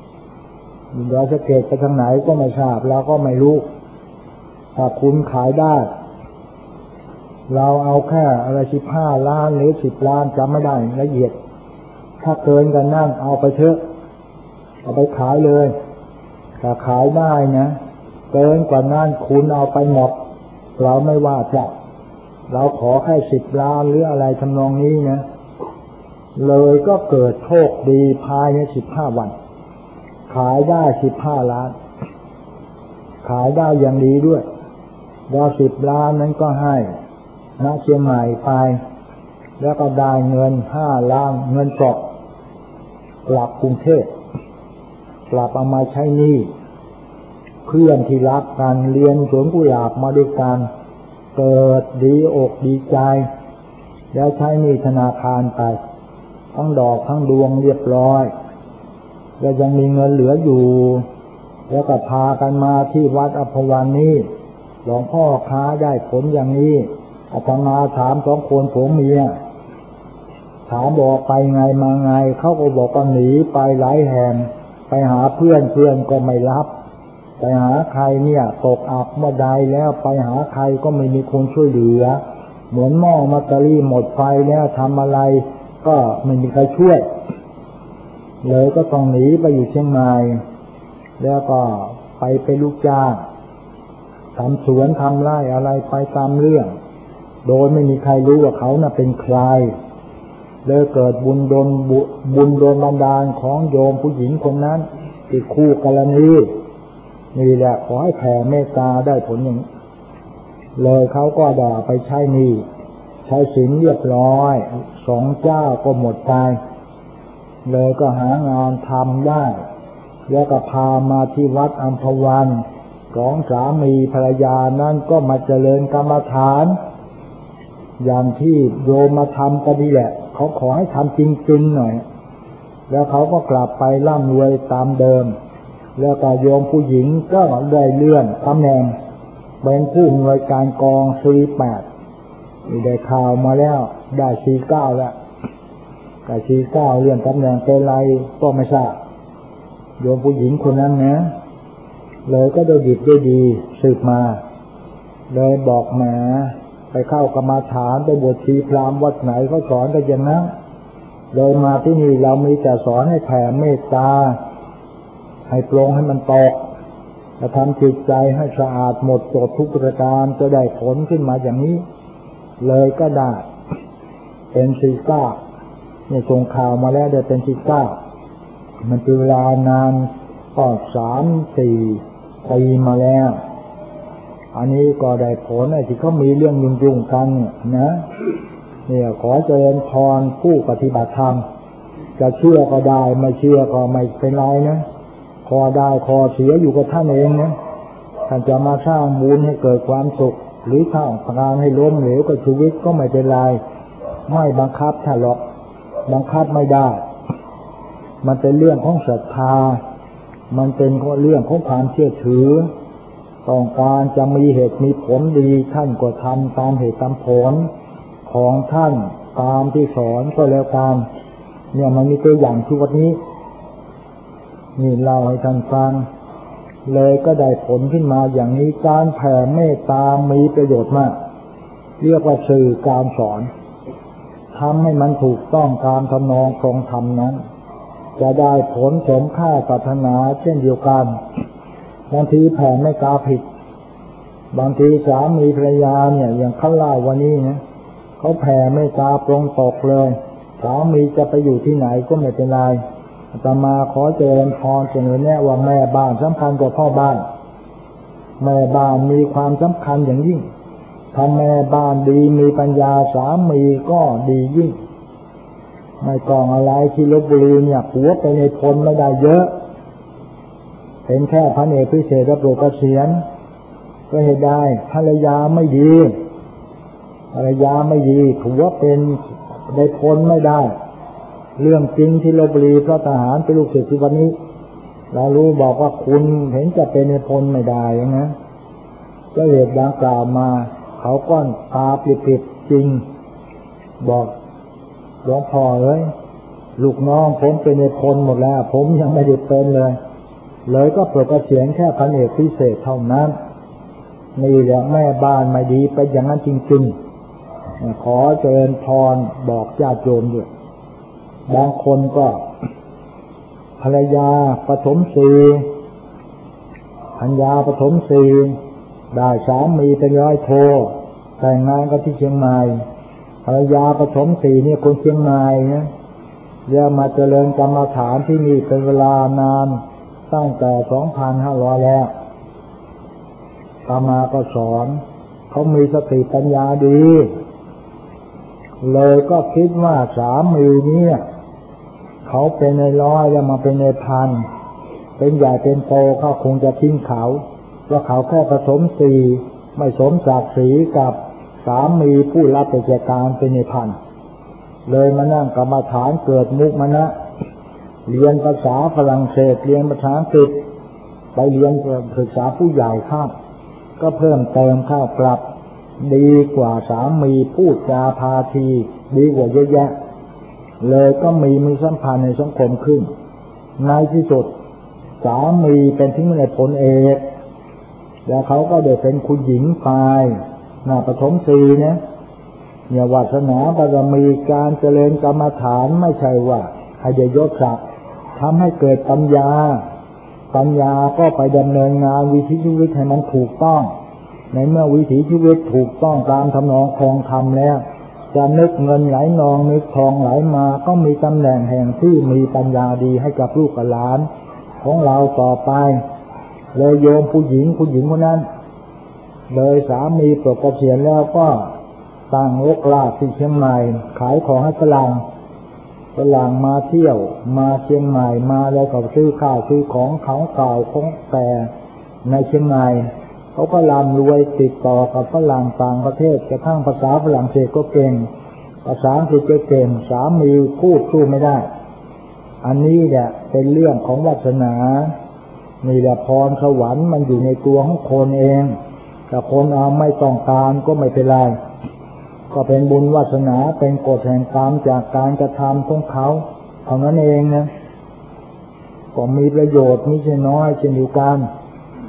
ไปทางไหนก็ไม่ทราบเราก็ไม่รู้ถ้าคุณขายได้เราเอาแค่อะไร15 ล้านหรือ10 ล้านจำไม่ได้ละเอียดถ้าเกินกันนั่นเอาไปเถอะเอาไปขายเลยถ้าขายได้นะเกินกว่านั้นคุณเอาไปหมดเราไม่ว่าจะเราขอแค่10 ล้านหรืออะไรทำนองนี้นะเลยก็เกิดโชคดีภายใน15 วันขายได้15 ล้านขายได้อย่างดีด้วยแล้ว10 ล้านนั้นก็ให้ณเชียงใหม่ไปแล้วก็ได้เงิน5 ล้านเงินสดกลับกรุงเทพกลับเอามาใช้หนี้เพื่อนที่รักกันเรียนสวนกุหลาบมาด้วยกันเกิดดีอกดีใจแล้วใช้หนี้ธนาคารไปทั้งดอกทั้งดวงเรียบร้อยแล้วยังมีเงินเหลืออยู่แล้วก็พากันมาที่วัดอัมพวันนี้หลวงพ่อค้าได้ผลอย่างนี้อาตมาถาม2 คนผัวเมียถามบอกไปไงมาไงเขาก็บอกว่าหนีไปหลายแห่งไปหาเพื่อนก็ไม่รับไปหาใครเนี่ยตกอับเมื่อใดแล้วไปหาใครก็ไม่มีคนช่วยเหลือเหมือนหม้อมัตเตอรี่หมดไฟแล้วทำอะไรก็ไม่มีใครช่วยเลยก็ต้องหนีไปอยู่เชียงใหม่แล้วก็ไปเป็นลูกจ้างทำสวนทำไร่อะไรไปตามเรื่องโดยไม่มีใครรู้ว่าเขาน่ะเป็นใครเลยเกิดบุญโดนบันดาลของโยมผู้หญิงคนนั้นที่คู่กรณีนี่แหละขอให้แผ่เมตตาได้ผลอย่างเลยเขาก็ด่าไปใช้หนี้ใช้สินเรียบร้อย2 เจ้าก็หมดไปเลยก็หางานทำได้แล้วก็พามาที่วัดอัมพวัน2 สามีภรรยานั้นก็มาเจริญกรรมฐานอย่างที่โยมมาทำก็ดีแหละเขาขอให้ทำจริงๆหน่อยแล้วเขาก็กลับไปร่ำรวยตามเดิมแล้วก็โยมผู้หญิงก็ได้เลื่อนตำแหน่งเป็นผู้อำนวยการกอง48ได้ข่าวมาแล้วได้49แล้วแต่49เลื่อนตำแหน่งเป็นไรก็ไม่ทราบโยมผู้หญิงคนนั้นนะเลยก็ได้ดิบได้ดีสืบมาเลยบอกแหมไปเข้ากรรมฐานไปบวชชีพราหมณ์วัดไหนเขาสอนกันอย่างนั้นเลยมาที่นี่เรามีแต่สอนให้แผ่เมตตาให้ปรงให้มันตกจะทำจิตใจให้สะอาดหมดจดทุกประการจะได้ผลขึ้นมาอย่างนี้เลยก็ได้เป็น49เนี่ยส่งข่าวมาแล้วได้เป็น49มันเป็นเวลานานก็3-4 ปีมาแล้วอันนี้ก็ได้ผลไอ้ที่เขามีเรื่องยุ่งๆกันนะเนี่ยขอเจริญพรผู้ปฏิบัติธรรมจะเชื่อก็ได้ไม่เชื่อก็ไม่เป็นไรนะคอได้คอเสียอยู่กับท่านเองนะท่านจะมาสร้างบุญให้เกิดความสุขหรือสร้างพลังให้ล้มเหลวกับชีวิตก็ไม่เป็นไรไม่บังคับท่านหรอกบังคับไม่ได้มันเป็นเรื่องของศรัทธามันเป็นเรื่องของความเชื่อถือต้องการจะมีเหตุมีผลดีท่านก็ทำตามเหตุตามผลของท่านตามที่สอนก็แล้วกันเนี่ยมันมีตัวอย่างที่วันนี้นี่เล่าให้ท่านฟังเลยก็ได้ผลขึ้นมาอย่างนี้การแผ่เมตตามีประโยชน์มากเรียกว่าสื่อการสอนทำให้มันถูกต้องตามทำนองครองธรรมนั้นจะได้ผลสมค่าปรารถนาเช่นเดียวกันบางทีแผ่เมตตาผิดบางทีสามีภรรยาเนี่ยอย่างเขาเล่าวันนี้นะเขาแผ่เมตตาตรงตกเลยสามีจะไปอยู่ที่ไหนก็ไม่เป็นไรอาตมาขอเจริญพรเสนอแนะว่าแม่บ้านสำคัญกว่าพ่อบ้านแม่บ้านมีความสำคัญอย่างยิ่งถ้าแม่บ้านดีมีปัญญาสามีก็ดียิ่งไม่ต้องอะไรที่ลพบุรีเนี่ยผัวไปในพลไม่ได้เยอะเป็นแค่พันเอกพิเศษรับโปรดเกษียณก็เหตุได้ภรรยาไม่ดีภรรยาไม่ดีผัวเป็นในพลไม่ได้เรื่องจริงที่ลพบุรีเพราะทหารเป็นลูกศิษย์ที่วันนี้เรารู้บอกว่าคุณเห็นจะเป็นในพลไม่ได้นะก็เหตุดังกล่าวมาเขาก้อนตาปิดจริงบอกหลวงพ่อลูกน้องผมเป็นในพลหมดแล้วผมยังไม่ได้เป็นเลยก็โปรดเกษียณแค่พันเอกพิเศษเท่านั้นนี่แหละแม่บ้านไม่ดีไปอย่างนั้นจริงๆขอเจริญพรบอกญาติโยมด้วยบางคนก็ภรรยาปฐมศีได้สามีเป็นร้อยโทแต่งงานก็ที่เชียงใหม่ภรรยาปฐมศีนี่คนเชียงใหม่นะเรียกมาเจริญกรรมฐานที่นี่เป็นเวลานานตั้งแต่ 2,500 แล้วตามาก็สอนเขามีสติปัญญาดีเลยก็คิดว่าสามีเนี่ยเขาเป็นในร้อยแล้วมาเป็นในพันเป็นใหญ่เป็นโตเขาคงจะทิ้งเขาเพราะเขาแค่ผสมสีไม่สมศักดิ์ศรีกับสามีผู้รับราชการเป็นในพันเลยมานั่งกรรมฐานเกิดมุขมนะเรียนภาษาฝรั่งเศสเรียนภาษาอังกฤษไปเรียนศึกษาผู้ใหญ่ข้ามก็เพิ่มเติมข้าวกลับดีกว่าสามีพูดจาพาทีดีกว่าเยอะแยะเลยก็มีสัมพันธ์ในสังคมขึ้นในที่สุดสามีเป็นที่ในผลเอกแล้วเขาก็ได้เป็นคุณหญิงตายหน้าปฐมศีเนี่ยวาสนาบารมีการเจริญกรรมฐานไม่ใช่ว่าให้ได้ยศศักดิ์ทำให้เกิดปัญญาก็ไปดำเนินงานวิถีชีวิตให้มันถูกต้องในเมื่อวิถีชีวิตถูกต้องตามทำนองครองธรรมแล้วจะนึกเงินไหลนองนึกทองไหลมาก็มีตำแหน่งแห่งที่มีปัญญาดีให้กับลูกกับหลานของเราต่อไปเลยโยมผู้หญิงคนนั้นเลยสามีปลดเกษียณแล้วก็ตั้งรกรากที่เชียงใหม่ขายของให้ฝรั่งมาเที่ยวมาเชียงใหม่มาแล้วก็ซื้อข้าวซื้อของเก่าของแต่ในเชียงใหม่เขาก็ร่ำรวยติดต่อกับฝรั่งต่างประเทศกระทั่งภาษาฝรั่งเศสก็เก่งภาษาอังกฤษก็เก่งสามีพูดสู้ไม่ได้อันนี้เนี่ยเป็นเรื่องของวาสนานี่แหละพรสวรรค์มันอยู่ในตัวของคนเองแต่คนเอาไม่ต้องการก็ไม่เป็นไรก็เป็นบุญวาสนาเป็นกฎแห่งกรรมจากการกระทำของเขาเท่านั้นเองนะก็มีประโยชน์ไม่ใช่น้อยเช่นเดียวกัน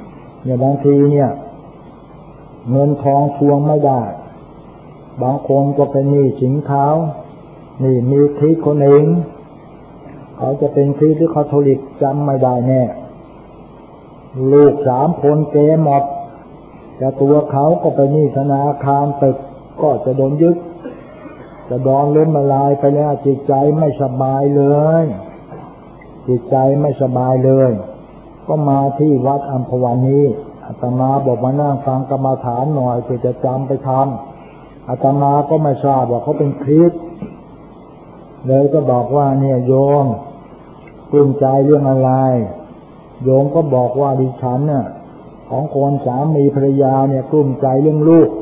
เนี่ยบางทีเนี่ยเงินทองทวงไม่ได้บางคนก็เป็นหนี้สินเขานี่มีคริสต์คนเองเขาจะเป็นคริสต์หรือคาทอลิกจำไม่ได้แน่ลูก3 คนเกหมดแต่ตัวเขาก็ไปหนี้ธนาคารตึกก็จะโดนยึดจะโดนล้มละลายไปแล้วจิตใจไม่สบายเลยจิตใจไม่สบายเลยก็มาที่วัดอัมพวันนี้อาตมาบอกมานั่งฟังกรรมฐานหน่อยเพื่อจะจำไปทำอาตมาก็ไม่ทราบว่าเขาเป็นคริสต์เลยก็บอกว่าเนี่ยโยมกลุ้มใจเรื่องอะไรโยมก็บอกว่าดิฉันน่ะของคนสามีภรรยาเนี่ยกลุ้มใจเรื่องลูก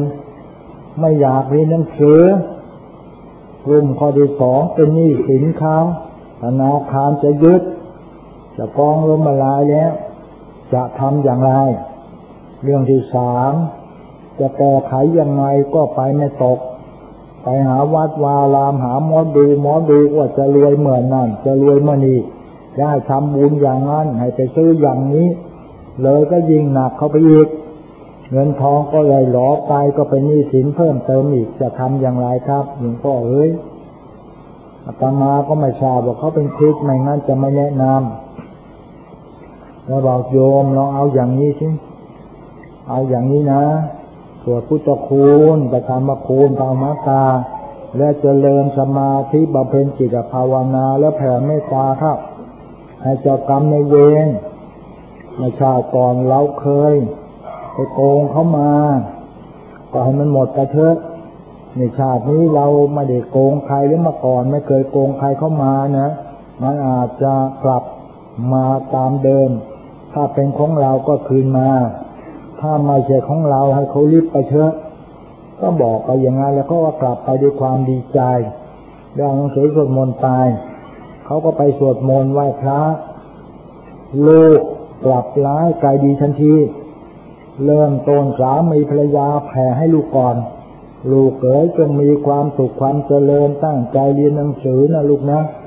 1ไม่อยากเรียนหนังสือกลุ่มข้อที่2เป็นหนี้สินเขาธนาคารจะยึดจะฟ้องล้มละลายแล้วจะทำอย่างไรเรื่องที่3จะแก้ไขยังไงก็ไปไม่ตกไปหาวัดวารามหาหมอดูว่าจะรวยเหมือนนั่นจะรวยเมื่อนี้ได้ทำบุญอย่างนั้นให้ไปซื้ออย่างนี้เลยก็ยิ่งหนักเข้าไปอีกเงินทองก็เลยหลอไปก็เป็นหนี้สินเพิ่มเติมอีกจะทำอย่างไรครับหลวงพ่ออาตมาก็ไม่ทราบว่าเขาเป็นคริสต์ไม่งั้นจะไม่แนะนำแล้วบอกโยมลองเอาอย่างนี้สิเอาอย่างนี้นะสวดพุทธคุณประธรรมคุณภาวนาตาและเจริญสมาธิบำเพ็ญจิตภาวนาและแผ่เมตตาครับให้เจ้ากรรมในเวรไม่ชาติก่อนเราเคยไปโกงเขามาก็ให้มันหมดไปเถอะในชาตินี้เราไม่ได้โกงใครหรือมาก่อนไม่เคยโกงใครเข้ามานะมันอาจจะกลับมาตามเดิมถ้าเป็นของเราก็คืนมาถ้าไม่ใช่ของเราให้เขารีบไปเถอะก็บอกไปอย่างนั้นแล้วเขาก็กลับไปด้วยความดีใจเรื่องหนังสือสวดมนต์ตายเขาก็ไปสวดมนต์ไหว้พระลูกกลับร้ายกลายดีทันทีเริ่มต้นสามีภรรยาแผ่ให้ลูกก่อนลูกเอ๋ยจงมีความสุขความเจริญตั้งใจเรียนหนังสือนะลูกนะ